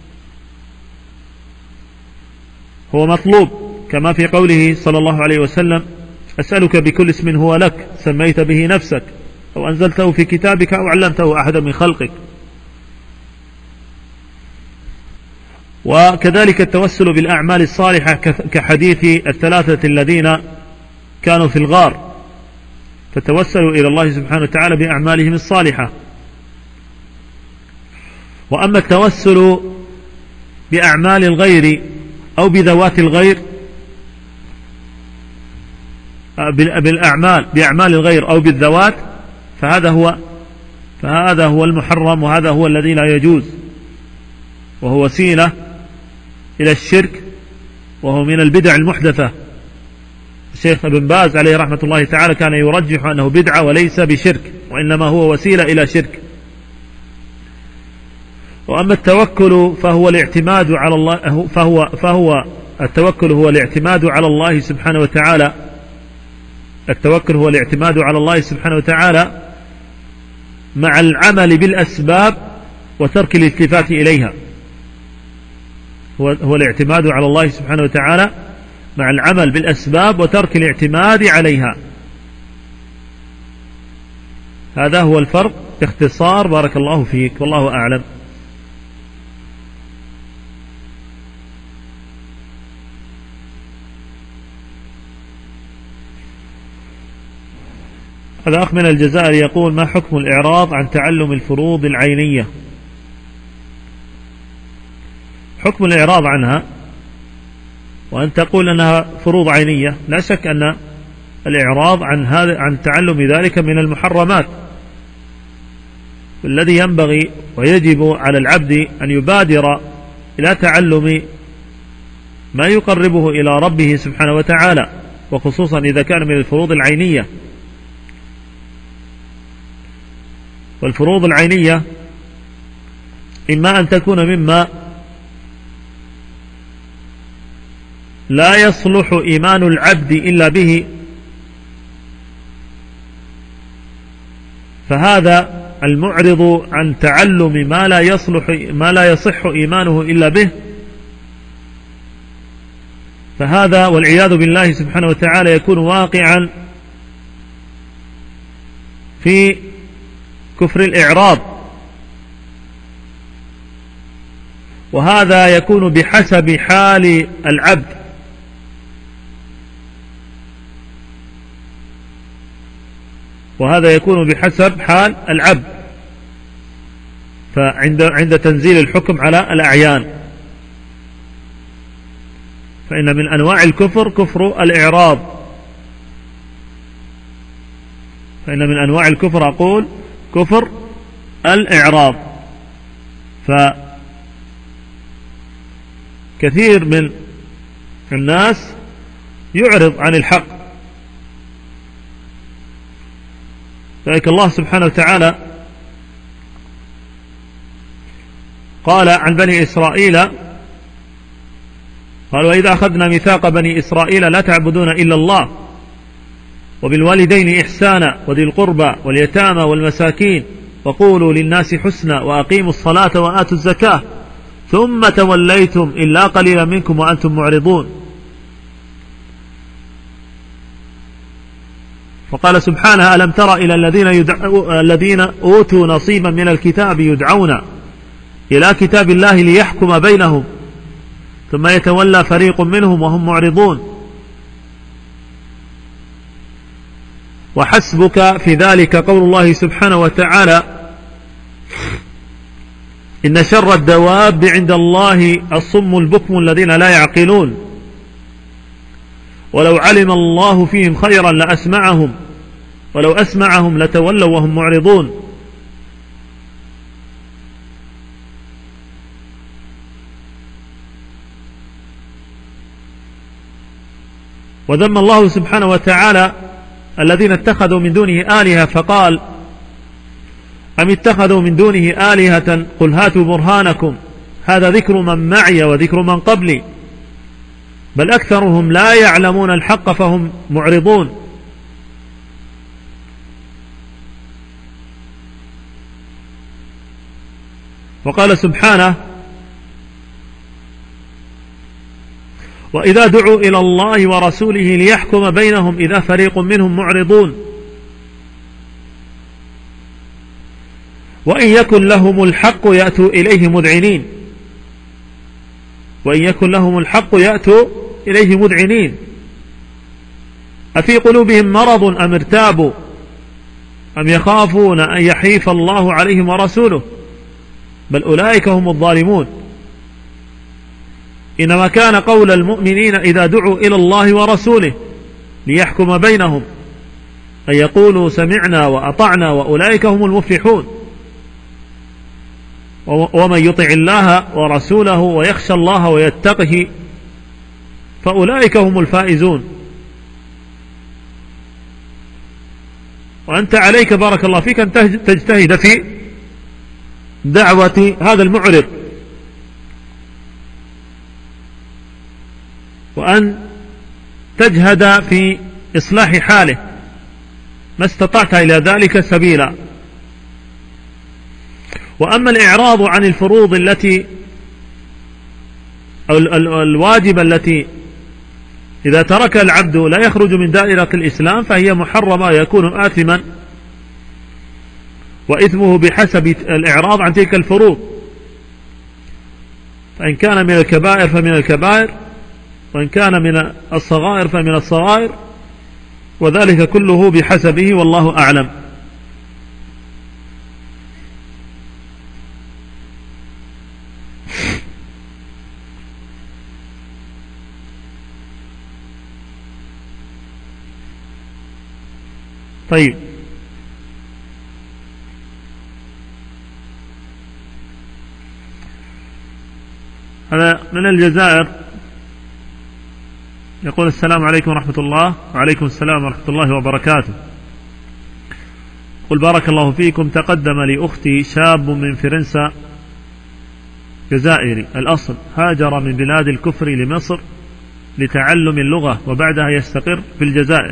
هو مطلوب، كما في قوله صلى الله عليه وسلم: أسألك بكل اسم هو لك سميت به نفسك أو أنزلته في كتابك أو علمته أحدا من خلقك. وكذلك التوسل بالأعمال الصالحة كحديث الثلاثة الذين كانوا في الغار، فتوسلوا إلى الله سبحانه وتعالى بأعمالهم الصالحة. وأما التوسل بأعمال الغير أو بذوات الغير، بأعمال الغير أو بالذوات، فهذا هو المحرم، وهذا هو الذي لا يجوز، وهو وسيلة إلى الشرك، وهو من البدع المحدثة. الشيخ ابن باز عليه رحمة الله تعالى كان يرجح أنه بدعة وليس بشرك، وإنما هو وسيلة إلى شرك. وأما التوكل فهو الاعتماد على الله، فهو التوكل هو الاعتماد على الله سبحانه وتعالى. التوكل هو الاعتماد على الله سبحانه وتعالى مع العمل بالأسباب وترك الالتفات إليها. هو الاعتماد على الله سبحانه وتعالى مع العمل بالأسباب وترك الاعتماد عليها. هذا هو الفرق باختصار، بارك الله فيك، والله أعلم. هذا أخ من الجزائر يقول: ما حكم الإعراض عن تعلم الفروض العينية؟ حكم الإعراض عنها وأن تقول أنها فروض عينية، لا شك أن الإعراض عن تعلم ذلك من المحرمات. الذي ينبغي ويجب على العبد أن يبادر إلى تعلم ما يقربه إلى ربه سبحانه وتعالى، وخصوصا إذا كان من الفروض العينية. والفروض العينية إما أن تكون مما لا يصلح إيمان العبد إلا به، فهذا المعرض عن تعلم ما لا يصح إيمانه إلا به، فهذا والعياذ بالله سبحانه وتعالى يكون واقعا في كفر الإعراض، وهذا يكون بحسب حال العبد. وهذا يكون بحسب حال العبد، فعند تنزيل الحكم على الأعيان، فإن من أنواع الكفر كفر الإعراض، فإن من أنواع الكفر أقول كفر الإعراض. فكثير من الناس يعرض عن الحق، فإن الله سبحانه وتعالى قال عن بني إسرائيل، قال: وإذا أخذنا ميثاق بني إسرائيل لا تعبدون إلا الله وبالوالدين إحسانا وذي القربى واليتامى والمساكين وقولوا للناس حسنا وأقيموا الصلاة وآتوا الزكاة ثم توليتم إلا قليلا منكم وأنتم معرضون. فقال سبحانه: ألم تر إلى الذين أوتوا نصيبا من الكتاب يدعون إلى كتاب الله ليحكم بينهم ثم يتولى فريق منهم وهم معرضون. وحسبك في ذلك قول الله سبحانه وتعالى: إن شر الدواب عند الله الصم البكم الذين لا يعقلون ولو علم الله فيهم خيرا لأسمعهم ولو أسمعهم لتولوا وهم معرضون. وذم الله سبحانه وتعالى الذين اتخذوا من دونه آلهة، فقال: أم اتخذوا من دونه آلهة قل هاتوا برهانكم هذا ذكر من معي وذكر من قبلي بل أكثرهم لا يعلمون الحق فهم معرضون. وقال سبحانه: وإذا دعوا إلى الله ورسوله ليحكم بينهم إذا فريق منهم معرضون وإن يكن لهم الحق يأتوا إليه مذعنين. وإن يكن لهم الحق يأتوا إليه مذعنين أفي قلوبهم مرض أم ارتابوا أم يخافون أن يحيف الله عليهم ورسوله بل أولئك هم الظالمون. إنما كان قول المؤمنين إذا دعوا إلى الله ورسوله ليحكم بينهم أن يقولوا سمعنا وأطعنا وأولئك هم المفلحون. ومن يطع الله ورسوله ويخشى الله ويتقه فأولئك هم الفائزون. وأنت عليك بارك الله فيك أن تجتهد في دعوة هذا المعرض، وأن تجهد في إصلاح حاله ما استطعت إلى ذلك سبيلا. وأما الإعراض عن الفروض التي أو الواجب التي إذا ترك العبد لا يخرج من دائرة الإسلام فهي محرمة، يكون آثما، وإثمه بحسب الإعراض عن تلك الفروض، فإن كان من الكبائر فمن الكبائر، وإن كان من الصغائر فمن الصغائر، وذلك كله بحسبه، والله أعلم. طيب، هذا من الجزائر يقول: السلام عليكم ورحمة الله. وعليكم السلام ورحمة الله وبركاته. قل: بارك الله فيكم، تقدم لأختي شاب من فرنسا جزائري الأصل، هاجر من بلاد الكفر لمصر لتعلم اللغة، وبعدها يستقر في الجزائر،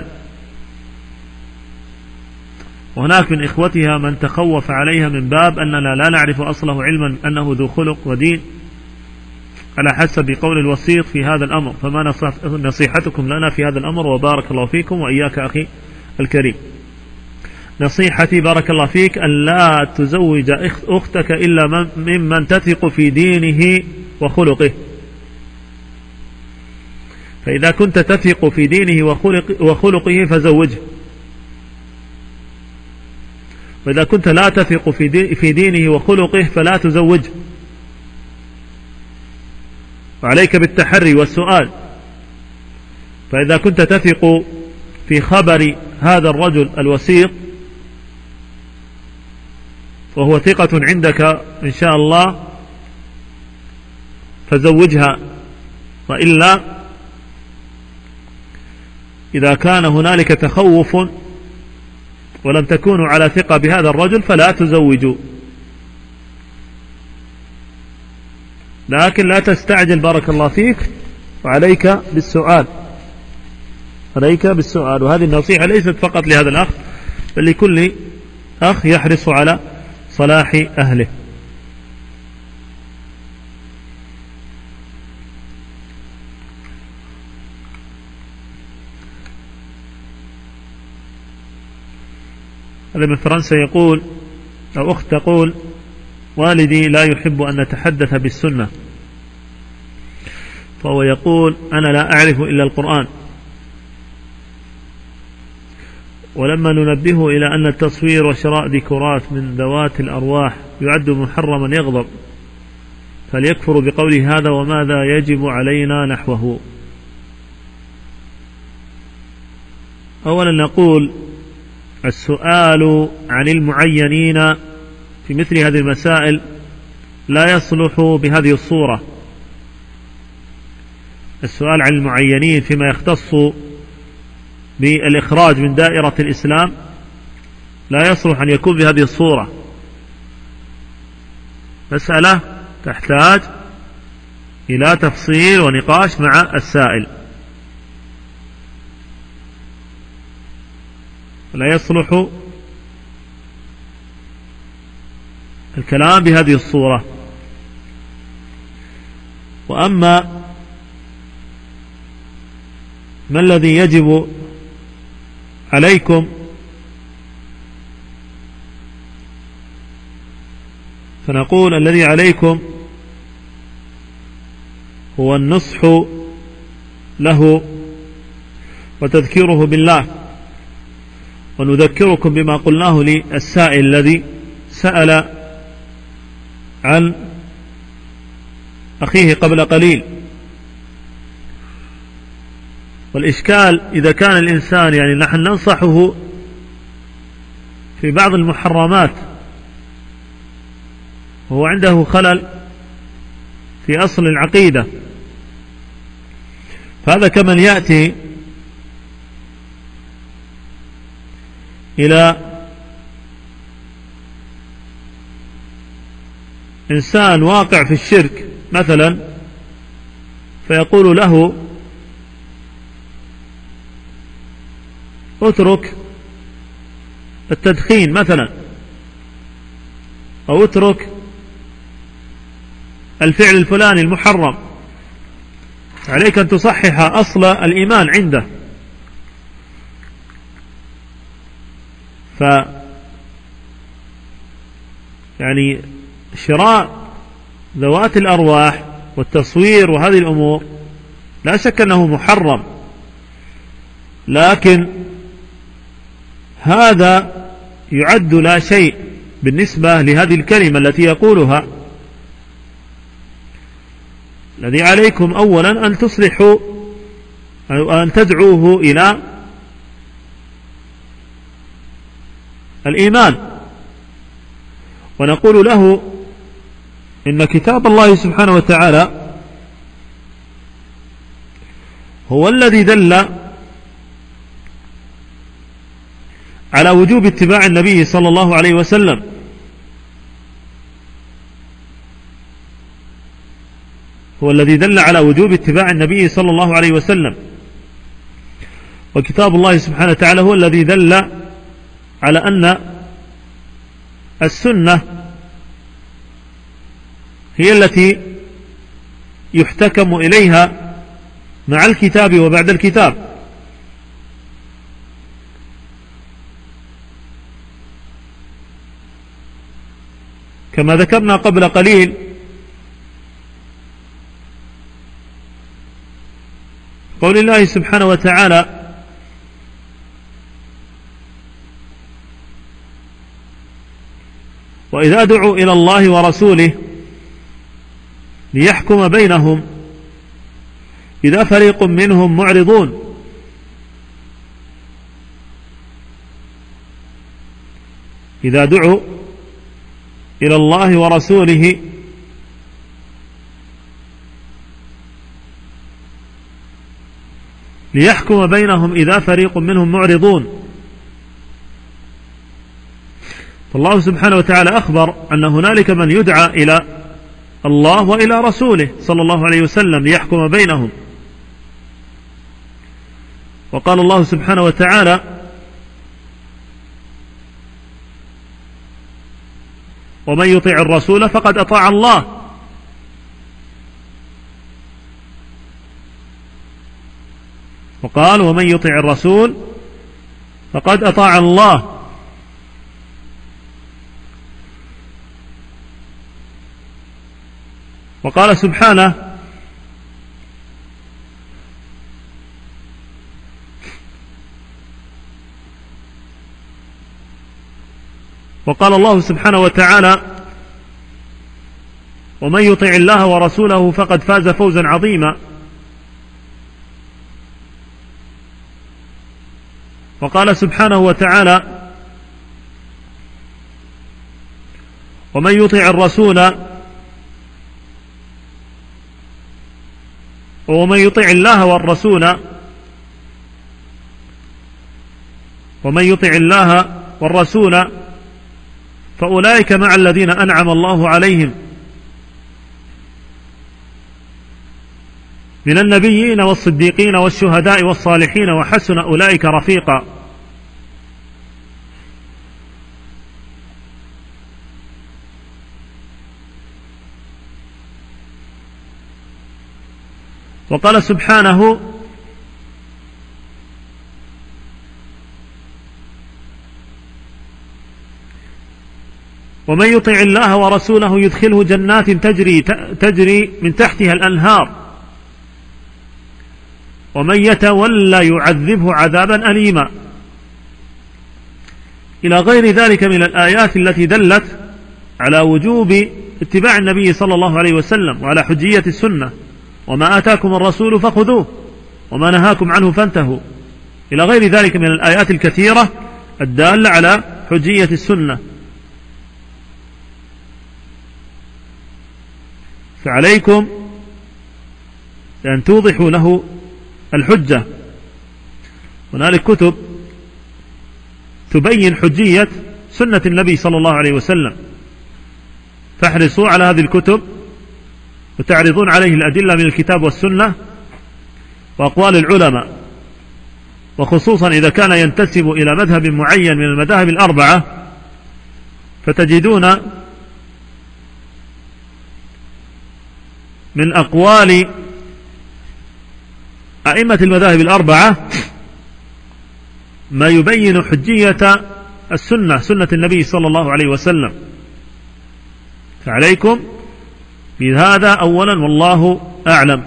وهناك من إخوتها من تخوف عليها من باب أننا لا نعرف أصله، علما أنه ذو خلق ودين على حسب قول الوسيط في هذا الأمر، فما نصيحتكم لنا في هذا الأمر؟ وبارك الله فيكم وإياك أخي الكريم. نصيحتي بارك الله فيك أن لا تزوج أختك إلا ممن تثق في دينه وخلقه، فإذا كنت تثق في دينه وخلقه فزوجه، وإذا كنت لا تثق في دينه وخلقه فلا تزوجه. وعليك بالتحري والسؤال، فإذا كنت تثق في خبر هذا الرجل الوسيط وهو ثقة عندك إن شاء الله فزوجها، وإلا إذا كان هنالك تخوف ولم تكونوا على ثقة بهذا الرجل فلا تزوجوا، لكن لا تستعجل بارك الله فيك، وعليك بالسؤال، عليك بالسؤال. وهذه النصيحة ليست فقط لهذا الأخ، بل لكل أخ يحرص على صلاح أهله. هذا من فرنسا يقول، أو أخت تقول: والدي لا يحب أن نتحدث بالسنة، فهو يقول: أنا لا أعرف إلا القرآن، ولما ننبهه إلى أن التصوير وشراء ديكورات من ذوات الأرواح يعد محرما يغضب، فليكفر بقوله هذا، وماذا يجب علينا نحوه؟ أولا نقول: السؤال عن المعينين في مثل هذه المسائل لا يصلح بهذه الصورة. السؤال عن المعينين فيما يختص بالإخراج من دائرة الإسلام لا يصلح أن يكون بهذه الصورة، مسألة تحتاج إلى تفصيل ونقاش مع السائل، لا يصلح الكلام بهذه الصورة. وأما ما الذي يجب عليكم، فنقول: الذي عليكم هو النصح له وتذكيره بالله، ونذكركم بما قلناه للسائل الذي سأل عن أخيه قبل قليل. والإشكال إذا كان الإنسان يعني نحن ننصحه في بعض المحرمات وهو عنده خلل في أصل العقيدة، فهذا كمن يأتي إلى إنسان واقع في الشرك مثلا فيقول له: اترك التدخين مثلا، أو اترك الفعل الفلاني المحرم، عليك أن تصحح أصل الإيمان عنده. يعني شراء ذوات الأرواح والتصوير وهذه الأمور لا شك أنه محرم، لكن هذا يعد لا شيء بالنسبة لهذه الكلمة التي يقولها. الذي عليكم أولا أن تصلحوا أو أن تدعوه إلى الإيمان، ونقول له إن كتاب الله سبحانه وتعالى هو الذي دل على وجوب اتباع النبي صلى الله عليه وسلم، هو الذي دل على وجوب اتباع النبي صلى الله عليه وسلم. وكتاب الله سبحانه وتعالى هو الذي دل على أن السنة هي التي يحتكم إليها مع الكتاب وبعد الكتاب. كما ذكرنا قبل قليل قول الله سبحانه وتعالى: وإذا دعوا إلى الله ورسوله ليحكم بينهم إذا فريق منهم معرضون. إذا دعوا إلى الله ورسوله ليحكم بينهم إذا فريق منهم معرضون. فالله سبحانه وتعالى أخبر أن هنالك من يدعى إلى الله وإلى رسوله صلى الله عليه وسلم ليحكم بينهم. وقال الله سبحانه وتعالى: ومن يطع الرسول فقد أطاع الله. وقال: ومن يطع الرسول فقد أطاع الله. وقال سبحانه: وقال الله سبحانه وتعالى: ومن يطع الله ورسوله فقد فاز فوزا عظيما. وقال سبحانه وتعالى: ومن يطع الرسول ومن يطع الله والرسول ومن يطع الله والرسول فأولئك مع الذين أنعم الله عليهم من النبيين والصديقين والشهداء والصالحين وحسن أولئك رفيقا. وقال سبحانه: ومن يطع الله ورسوله يدخله جنات تجري من تحتها الأنهار ومن يتولى يعذبه عذابا أليما، إلى غير ذلك من الآيات التي دلت على وجوب اتباع النبي صلى الله عليه وسلم وعلى حجية السنة. وما آتاكم الرسول فخذوه وما نهاكم عنه فانتهوا، إلى غير ذلك من الآيات الكثيرة الدالة على حجية السنة. فعليكم أن توضحوا له الحجة. هنالك كتب تبين حجية سنة النبي صلى الله عليه وسلم، فاحرصوا على هذه الكتب وتعرضون عليه الأدلة من الكتاب والسنة وأقوال العلماء، وخصوصا إذا كان ينتسب إلى مذهب معين من المذاهب الأربعة، فتجدون من أقوال أئمة المذاهب الأربعة ما يبين حجية السنة، سنة النبي صلى الله عليه وسلم. فعليكم بهذا أولا، والله أعلم.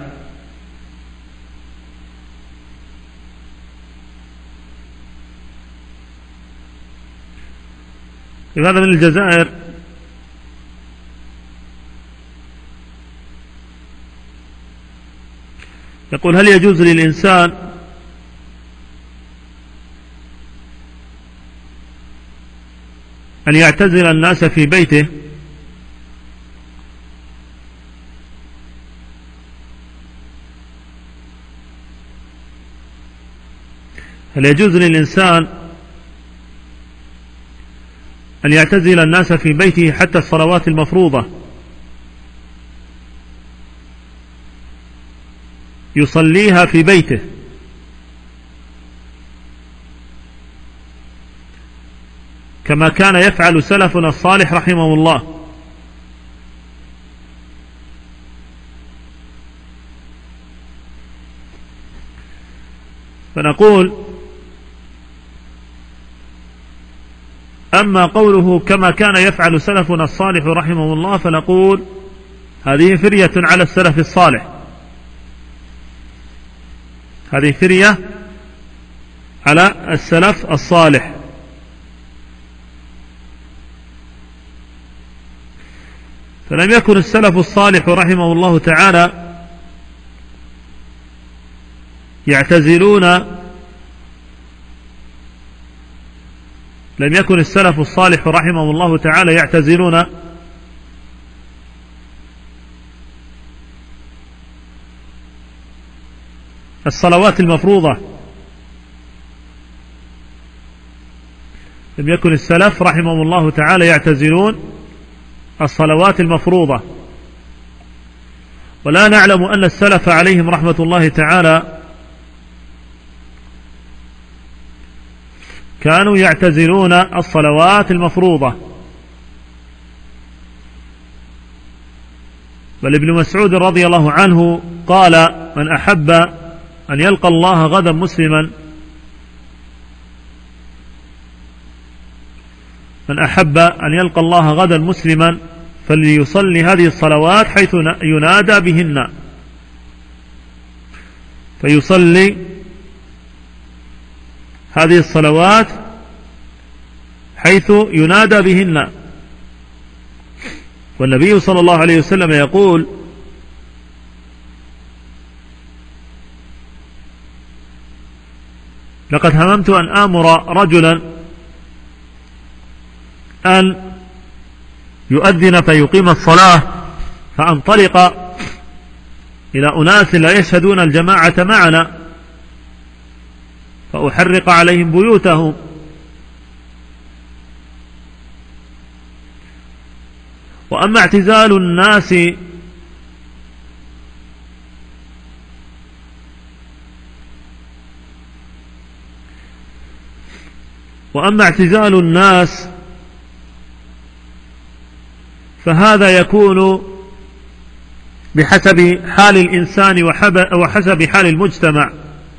هذا من الجزائر. يقول: هل يجوز للإنسان أن يعتزل الناس في بيته هل يجوز للإنسان أن يعتزل الناس في بيته حتى الصلوات المفروضة يصليها في بيته، كما كان يفعل سلفنا الصالح رحمه الله؟ فنقول: أما قوله كما كان يفعل سلفنا الصالح رحمه الله، فنقول هذه فرية على السلف الصالح، هذه فرية على السلف الصالح. فلم يكن السلف الصالح رحمه الله تعالى يعتزلون، لم يكن السلف الصالح رحمه الله تعالى يعتزلون الصلوات المفروضة، لم يكن السلف رحمه الله تعالى يعتزلون الصلوات المفروضة. ولا نعلم أن السلف عليهم رحمة الله تعالى كانوا يعتزلون الصلوات المفروضة. بل ابن مسعود رضي الله عنه قال: من أحب أن يلقى الله غدا مسلما، من أحب أن يلقى الله غدا مسلما فليصلي هذه الصلوات حيث ينادى بهن، فيصلي هذه الصلوات حيث ينادى بهن. والنبي صلى الله عليه وسلم يقول: لقد هممت أن آمر رجلا أن يؤذن فيقيم الصلاة، فأنطلق إلى أناس لا يشهدون الجماعة معنا فأحرق عليهم بيوتهم. وأما اعتزال الناس فهذا يكون بحسب حال الإنسان وحسب حال المجتمع.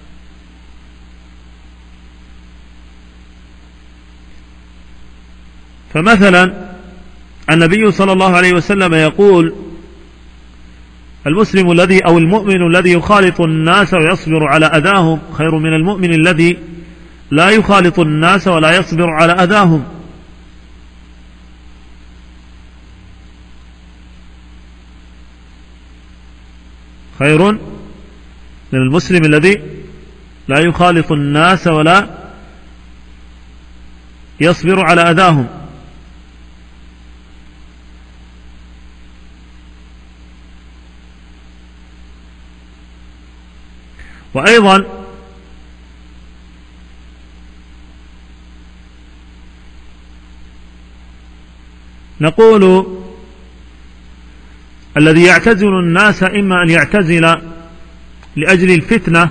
فمثلا النبي صلى الله عليه وسلم يقول: المسلم الذي أو المؤمن الذي يخالط الناس ويصبر على أذاهم خير من المؤمن الذي لا يخالط الناس ولا يصبر على أذاهم. خير من المسلم الذي لا يخالط الناس ولا يصبر على أذاهم. وأيضا نقول: الذي يعتزل الناس إما أن يعتزل لأجل الفتنة،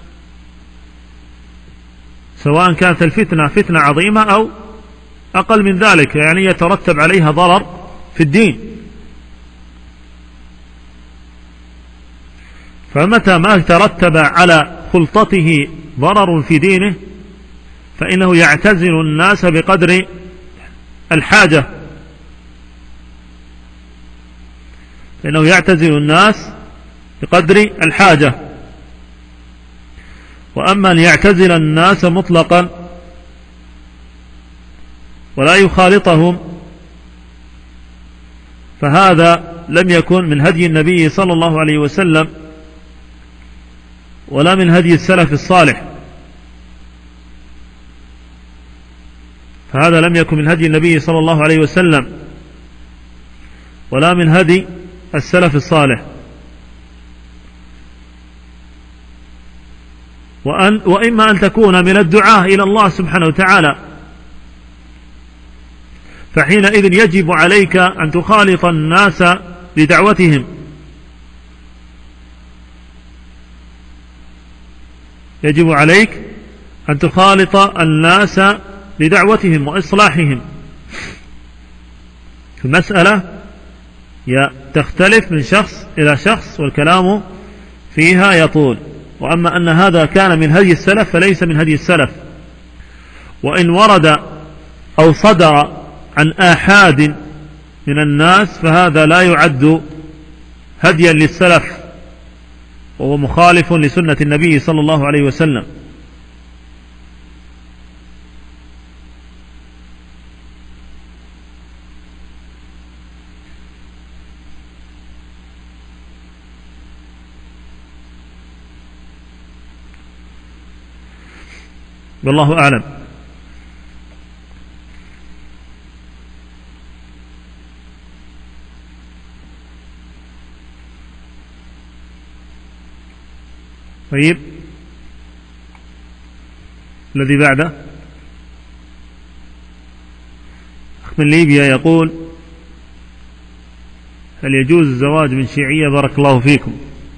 سواء كانت الفتنة فتنة عظيمة أو أقل من ذلك، يعني يترتب عليها ضرر في الدين، فمتى ما ترتب على خلطته ضرر في دينه فإنه يعتزل الناس بقدر الحاجة، فإنه يعتزل الناس بقدر الحاجة. وأما أن يعتزل الناس مطلقا ولا يخالطهم فهذا لم يكن من هدي النبي صلى الله عليه وسلم ولا من هدي السلف الصالح، فهذا لم يكن من هدي النبي صلى الله عليه وسلم ولا من هدي السلف الصالح. وإما أن تكون من الدعاة إلى الله سبحانه وتعالى، فحينئذ يجب عليك أن تخالط الناس لدعوتهم، يجب عليك أن تخالط الناس لدعوتهم وإصلاحهم. المسألة تختلف من شخص إلى شخص والكلام فيها يطول. وأما أن هذا كان من هدي السلف فليس من هدي السلف، وإن ورد أو صدر عن آحاد من الناس فهذا لا يعد هديا للسلف، وهو مخالف لسنة النبي صلى الله عليه وسلم. والله أعلم. طيب، الذي بعده أخ من ليبيا يقول: هل يجوز الزواج من شيعية؟ بارك الله فيكم.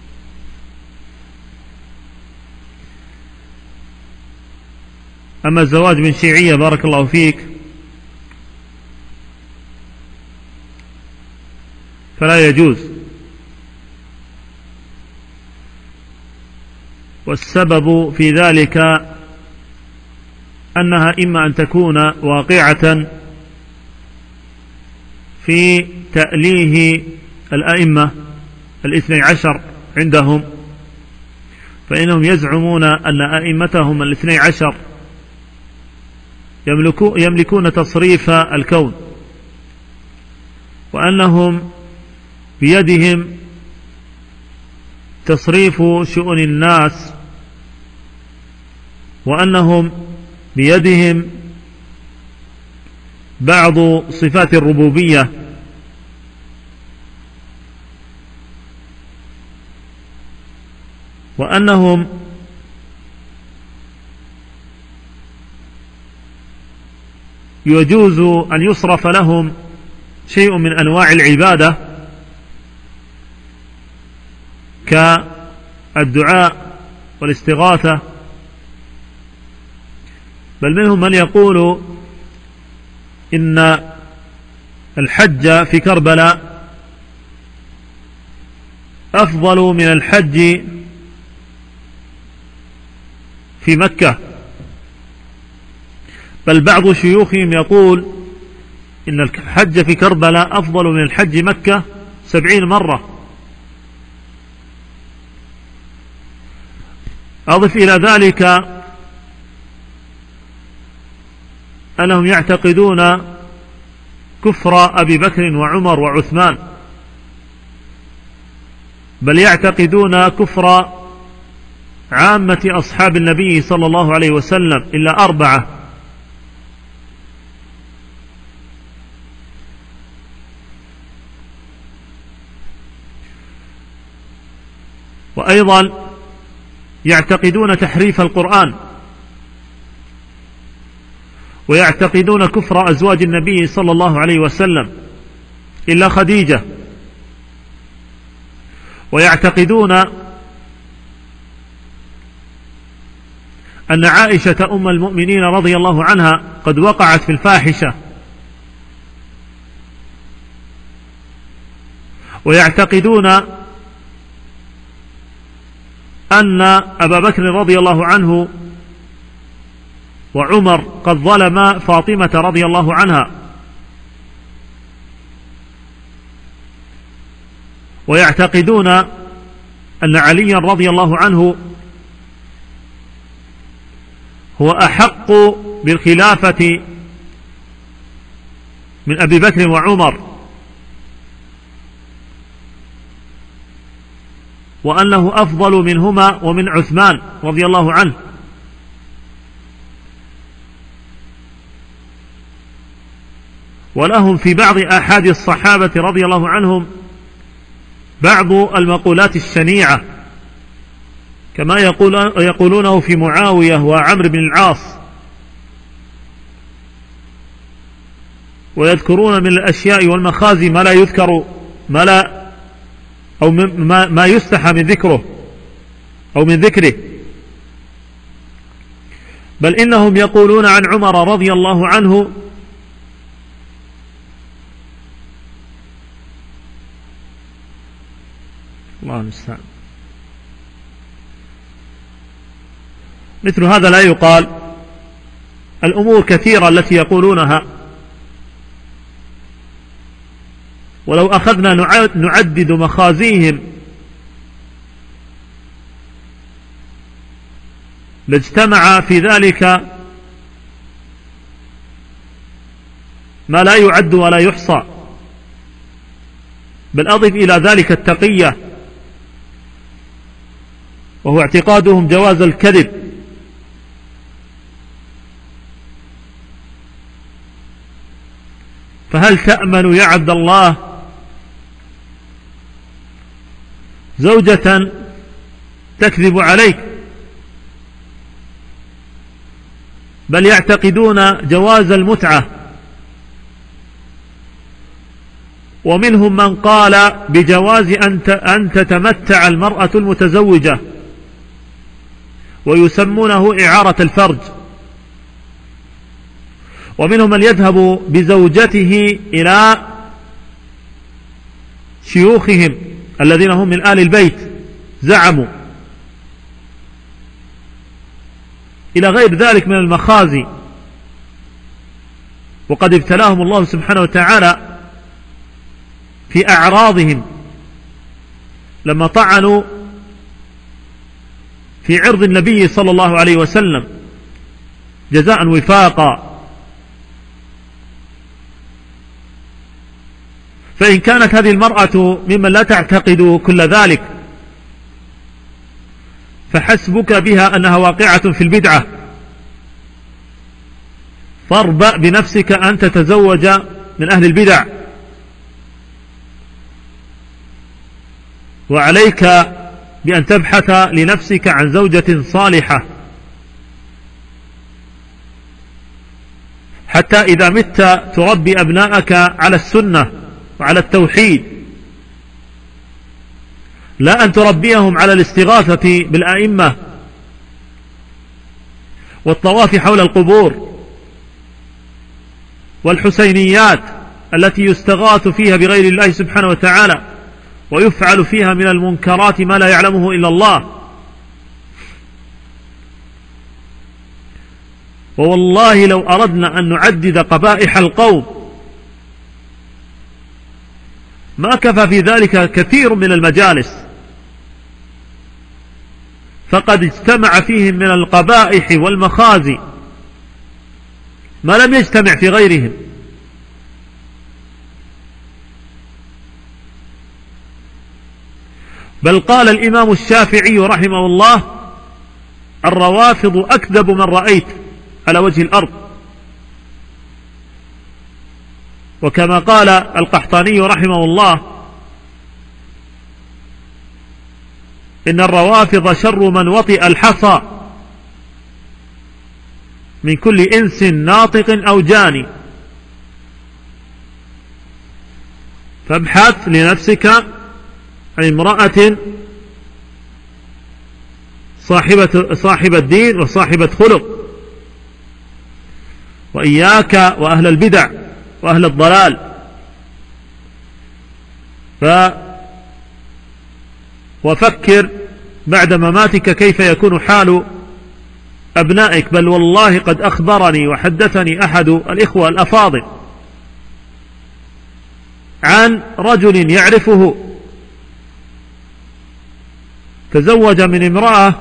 أما الزواج من شيعية بارك الله فيك فلا يجوز، والسبب في ذلك أنها إما أن تكون واقعة في تأليه الأئمة الاثني عشر عندهم، فإنهم يزعمون أن أئمتهم الاثني عشر يملكون تصريف الكون، وأنهم بيدهم تصريف شؤون الناس، وأنهم بيدهم بعض صفات الربوبية، وأنهم يجوز أن يصرف لهم شيء من أنواع العبادة كالدعاء والاستغاثة، بل منهم من يقول إن الحج في كربلاء أفضل من الحج في مكة، بل بعض شيوخهم يقول إن الحج في كربلاء أفضل من الحج مكة 70 مرة. أضف إلى ذلك أنهم يعتقدون كفر أبي بكر وعمر وعثمان، بل يعتقدون كفر عامة أصحاب النبي صلى الله عليه وسلم إلا 4، وأيضا يعتقدون تحريف القرآن، ويعتقدون كفر أزواج النبي صلى الله عليه وسلم إلا خديجة، ويعتقدون أن عائشة أم المؤمنين رضي الله عنها قد وقعت في الفاحشة، ويعتقدون أن أبا بكر رضي الله عنه وعمر قد ظلما فاطمة رضي الله عنها، ويعتقدون أن عليا رضي الله عنه هو أحق بالخلافة من أبي بكر وعمر، وأنه أفضل منهما ومن عثمان رضي الله عنه. ولهم في بعض آحاد الصحابة رضي الله عنهم بعض المقولات الشنيعة، كما يقولونه في معاوية وعمرو بن العاص، ويذكرون من الأشياء والمخازي ما لا يذكر ما يستحى من ذكره أو من ذكره. بل إنهم يقولون عن عمر رضي الله عنه الله المستعان، مثل هذا لا يقال. الأمور كثيرة التي يقولونها، ولو أخذنا نعدد مخازيهم لاجتمع في ذلك ما لا يعد ولا يحصى. بل أضف إلى ذلك التقية، وهو اعتقادهم جواز الكذب. فهل تأمن يا عبد الله زوجة تكذب عليك؟ بل يعتقدون جواز المتعة، ومنهم من قال بجواز أن تتمتع المرأة المتزوجة، ويسمونه إعارة الفرج. ومنهم من يذهب بزوجته إلى شيوخهم الذين هم من آل البيت زعموا، إلى غير ذلك من المخازي. وقد ابتلاهم الله سبحانه وتعالى في أعراضهم لما طعنوا في عرض النبي صلى الله عليه وسلم جزاء وفاقا. فإن كانت هذه المرأة ممن لا تعتقد كل ذلك، فحسبك بها أنها واقعة في البدعة، فاربأ بنفسك أن تتزوج من أهل البدع. وعليك بأن تبحث لنفسك عن زوجة صالحة، حتى إذا مت تربي أبناءك على السنة وعلى التوحيد، لا أن تربيهم على الاستغاثة بالأئمة والطواف حول القبور والحسينيات التي يستغاث فيها بغير الله سبحانه وتعالى، ويفعل فيها من المنكرات ما لا يعلمه إلا الله. ووالله لو أردنا أن نعدد قبائح القوم ما كفى في ذلك كثير من المجالس، فقد اجتمع فيهم من القبائح والمخازي ما لم يجتمع في غيرهم. بل قال الإمام الشافعي رحمه الله: الروافض أكذب من رأيت على وجه الأرض. وكما قال القحطاني رحمه الله: إن الروافض شر من وطئ الحصى من كل إنس ناطق أو جاني. فابحث لنفسك عن امرأة صاحبة دين وصاحبة خلق، وإياك وأهل البدع وأهل الضلال. وفكر بعد مماتك كيف يكون حال أبنائك. بل والله قد أخبرني وحدثني أحد الإخوة الأفاضل عن رجل يعرفه تزوج من امرأة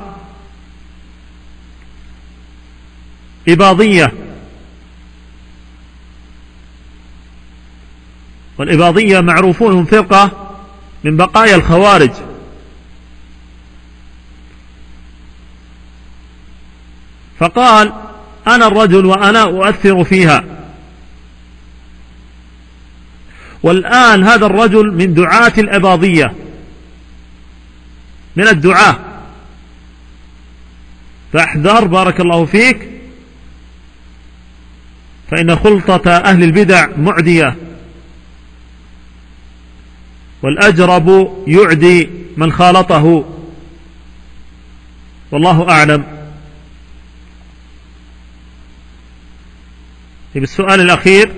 إباضية، والإباضية معروفون هم فرقة من بقايا الخوارج، فقال أنا الرجل وأنا أؤثر فيها. والآن هذا الرجل من دعاة الإباضية، من الدعاة، فاحذر بارك الله فيك، فإن خلطة أهل البدع معدية، والأجرب يعدي من خالطه، والله أعلم. بالسؤال الأخير،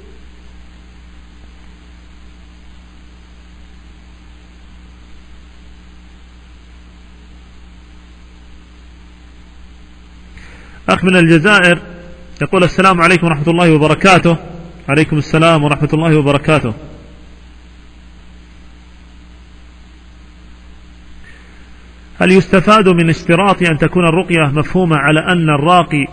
أخ من الجزائر يقول السلام عليكم ورحمة الله وبركاته. عليكم السلام ورحمة الله وبركاته. هل يستفاد من اشتراط أن تكون الرقية مفهومة على أن الراقي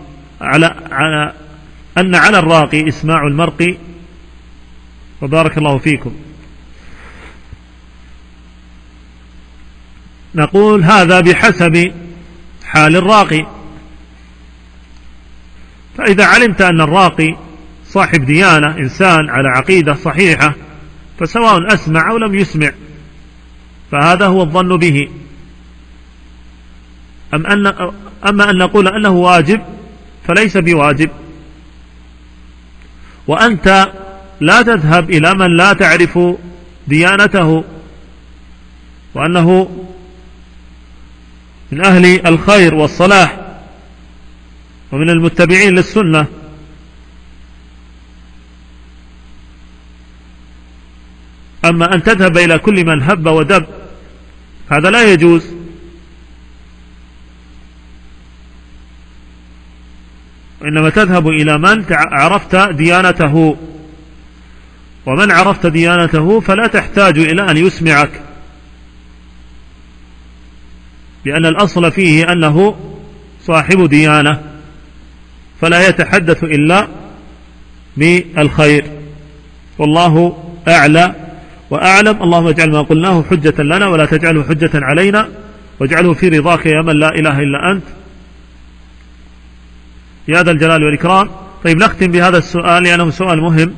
على الراقي إسماع المرقي؟ وبارك الله فيكم. نقول هذا بحسب حال الراقي، فإذا علمت أن الراقي صاحب ديانة، إنسان على عقيدة صحيحة، فسواء أسمع أو لم يسمع فهذا هو الظن به. أما أن نقول أنه واجب فليس بواجب. وأنت لا تذهب إلى من لا تعرف ديانته وأنه من أهل الخير والصلاح ومن المتبعين للسنة، أما أن تذهب إلى كل من هب ودب هذا لا يجوز. وإنما تذهب إلى من عرفت ديانته، ومن عرفت ديانته فلا تحتاج إلى أن يسمعك، لأن الأصل فيه أنه صاحب ديانة فلا يتحدث إلا بالخير، والله أعلى وأعلم. اللهم اجعل ما قلناه حجة لنا ولا تجعله حجة علينا، واجعله في رضاك يا من لا إله إلا أنت يا ذا الجلال والإكرام. طيب نختم بهذا السؤال لأنه سؤال مهم.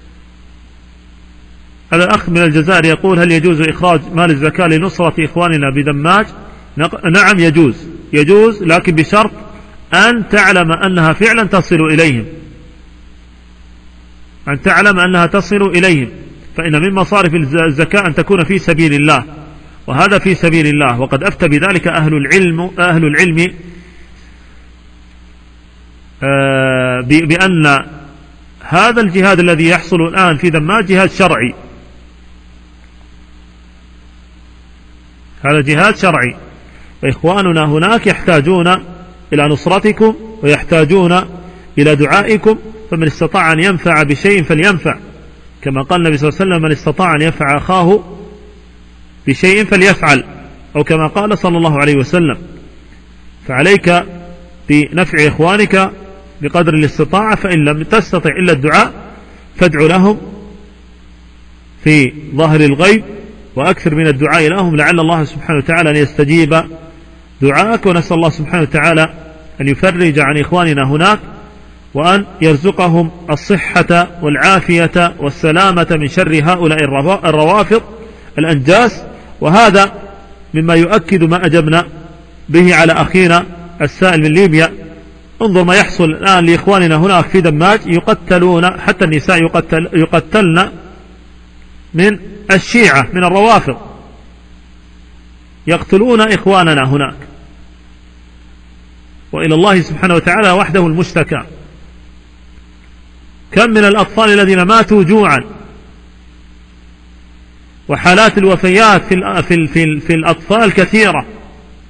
هذا الأخ من الجزائر يقول هل يجوز إخراج مال الزكاة لنصرة إخواننا بدماج؟ نعم يجوز، لكن بشرط أن تعلم أنها فعلا تصل إليهم، أن تعلم أنها تصل إليهم، فإن من مصارف الزكاة أن تكون في سبيل الله، وهذا في سبيل الله. وقد أفتى بذلك أهل العلم بأن هذا الجهاد الذي يحصل الآن في دماج جهاد شرعي، هذا جهاد شرعي، وإخواننا هناك يحتاجون إلى نصرتكم ويحتاجون إلى دعائكم، فمن استطاع أن ينفع بشيء فلينفع، كما قال النبي صلى الله عليه وسلم من استطاع أن ينفع أخاه بشيء فليفعل، أو كما قال صلى الله عليه وسلم. فعليك بنفع إخوانك بقدر الاستطاعة، فإن لم تستطع إلا الدعاء فادع لهم في ظاهر الغيب، وأكثر من الدعاء لهم لعل الله سبحانه وتعالى أن يستجيب دعاءك. ونسأل الله سبحانه وتعالى أن يفرج عن إخواننا هناك، وأن يرزقهم الصحة والعافية والسلامة من شر هؤلاء الروافض الأنجاس. وهذا مما يؤكد ما أجبنا به على أخينا السائل من ليبيا. انظر ما يحصل الآن لإخواننا هناك في دماج، يقتلون حتى النساء يقتلن من الشيعة من الروافض، يقتلون إخواننا هناك، وإلى الله سبحانه وتعالى وحده المشتكى. كم من الأطفال الذين ماتوا جوعا، وحالات الوفيات في الأطفال كثيرة،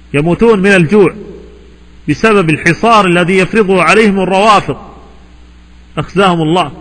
يموتون من الجوع بسبب الحصار الذي يفرضه عليهم الروافض أخزاهم الله.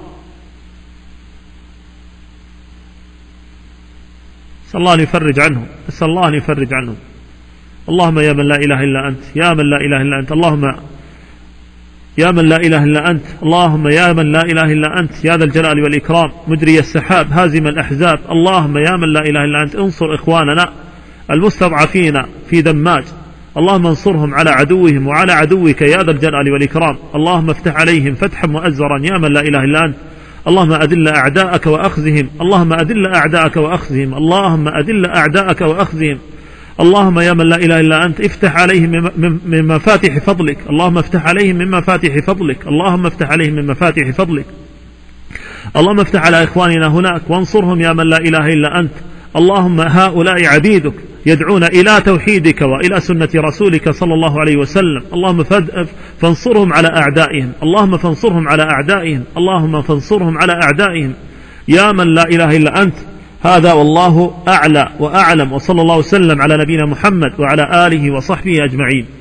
أسأل الله أن يفرج عنهم، أسأل الله أن يفرج عنهم. اللهم يا من لا إله إلا أنت، يا من لا إله إلا أنت، اللهم يا من لا إله إلا أنت، اللهم يا من لا إله إلا أنت، يا ذا الجلال والإكرام، مجري السحاب، هازم الأحزاب، اللهم يا من لا إله إلا أنت، انصر إخواننا المستضعفين في دماج، اللهم انصرهم على عدوهم وعلى عدوك يا ذا الجلال والإكرام، اللهم افتح عليهم فتحا مؤزرا يا من لا إله إلا أنت، اللهم أذل أعداءك وأخذهم، اللهم أذل أعداءك وأخذهم، اللهم أذل أعداءك وأخذهم، اللهم يا من لا إله إلا أنت افتح عليهم من مفاتح فضلك، اللهم افتح عليهم من مفاتح فضلك، اللهم افتح عليهم من مفاتح فضلك، اللهم افتح على إخواننا هناك وانصرهم يا من لا إله إلا أنت، اللهم هؤلاء عبيدك يدعون إلى توحيدك وإلى سنة رسولك صلى الله عليه وسلم، اللهم فانصرهم على أعدائهم، اللهم فانصرهم على أعدائهم، اللهم فانصرهم على أعدائهم يا من لا إله إلا أنت. هذا والله أعلى وأعلم، وصلى الله وسلم على نبينا محمد وعلى آله وصحبه أجمعين.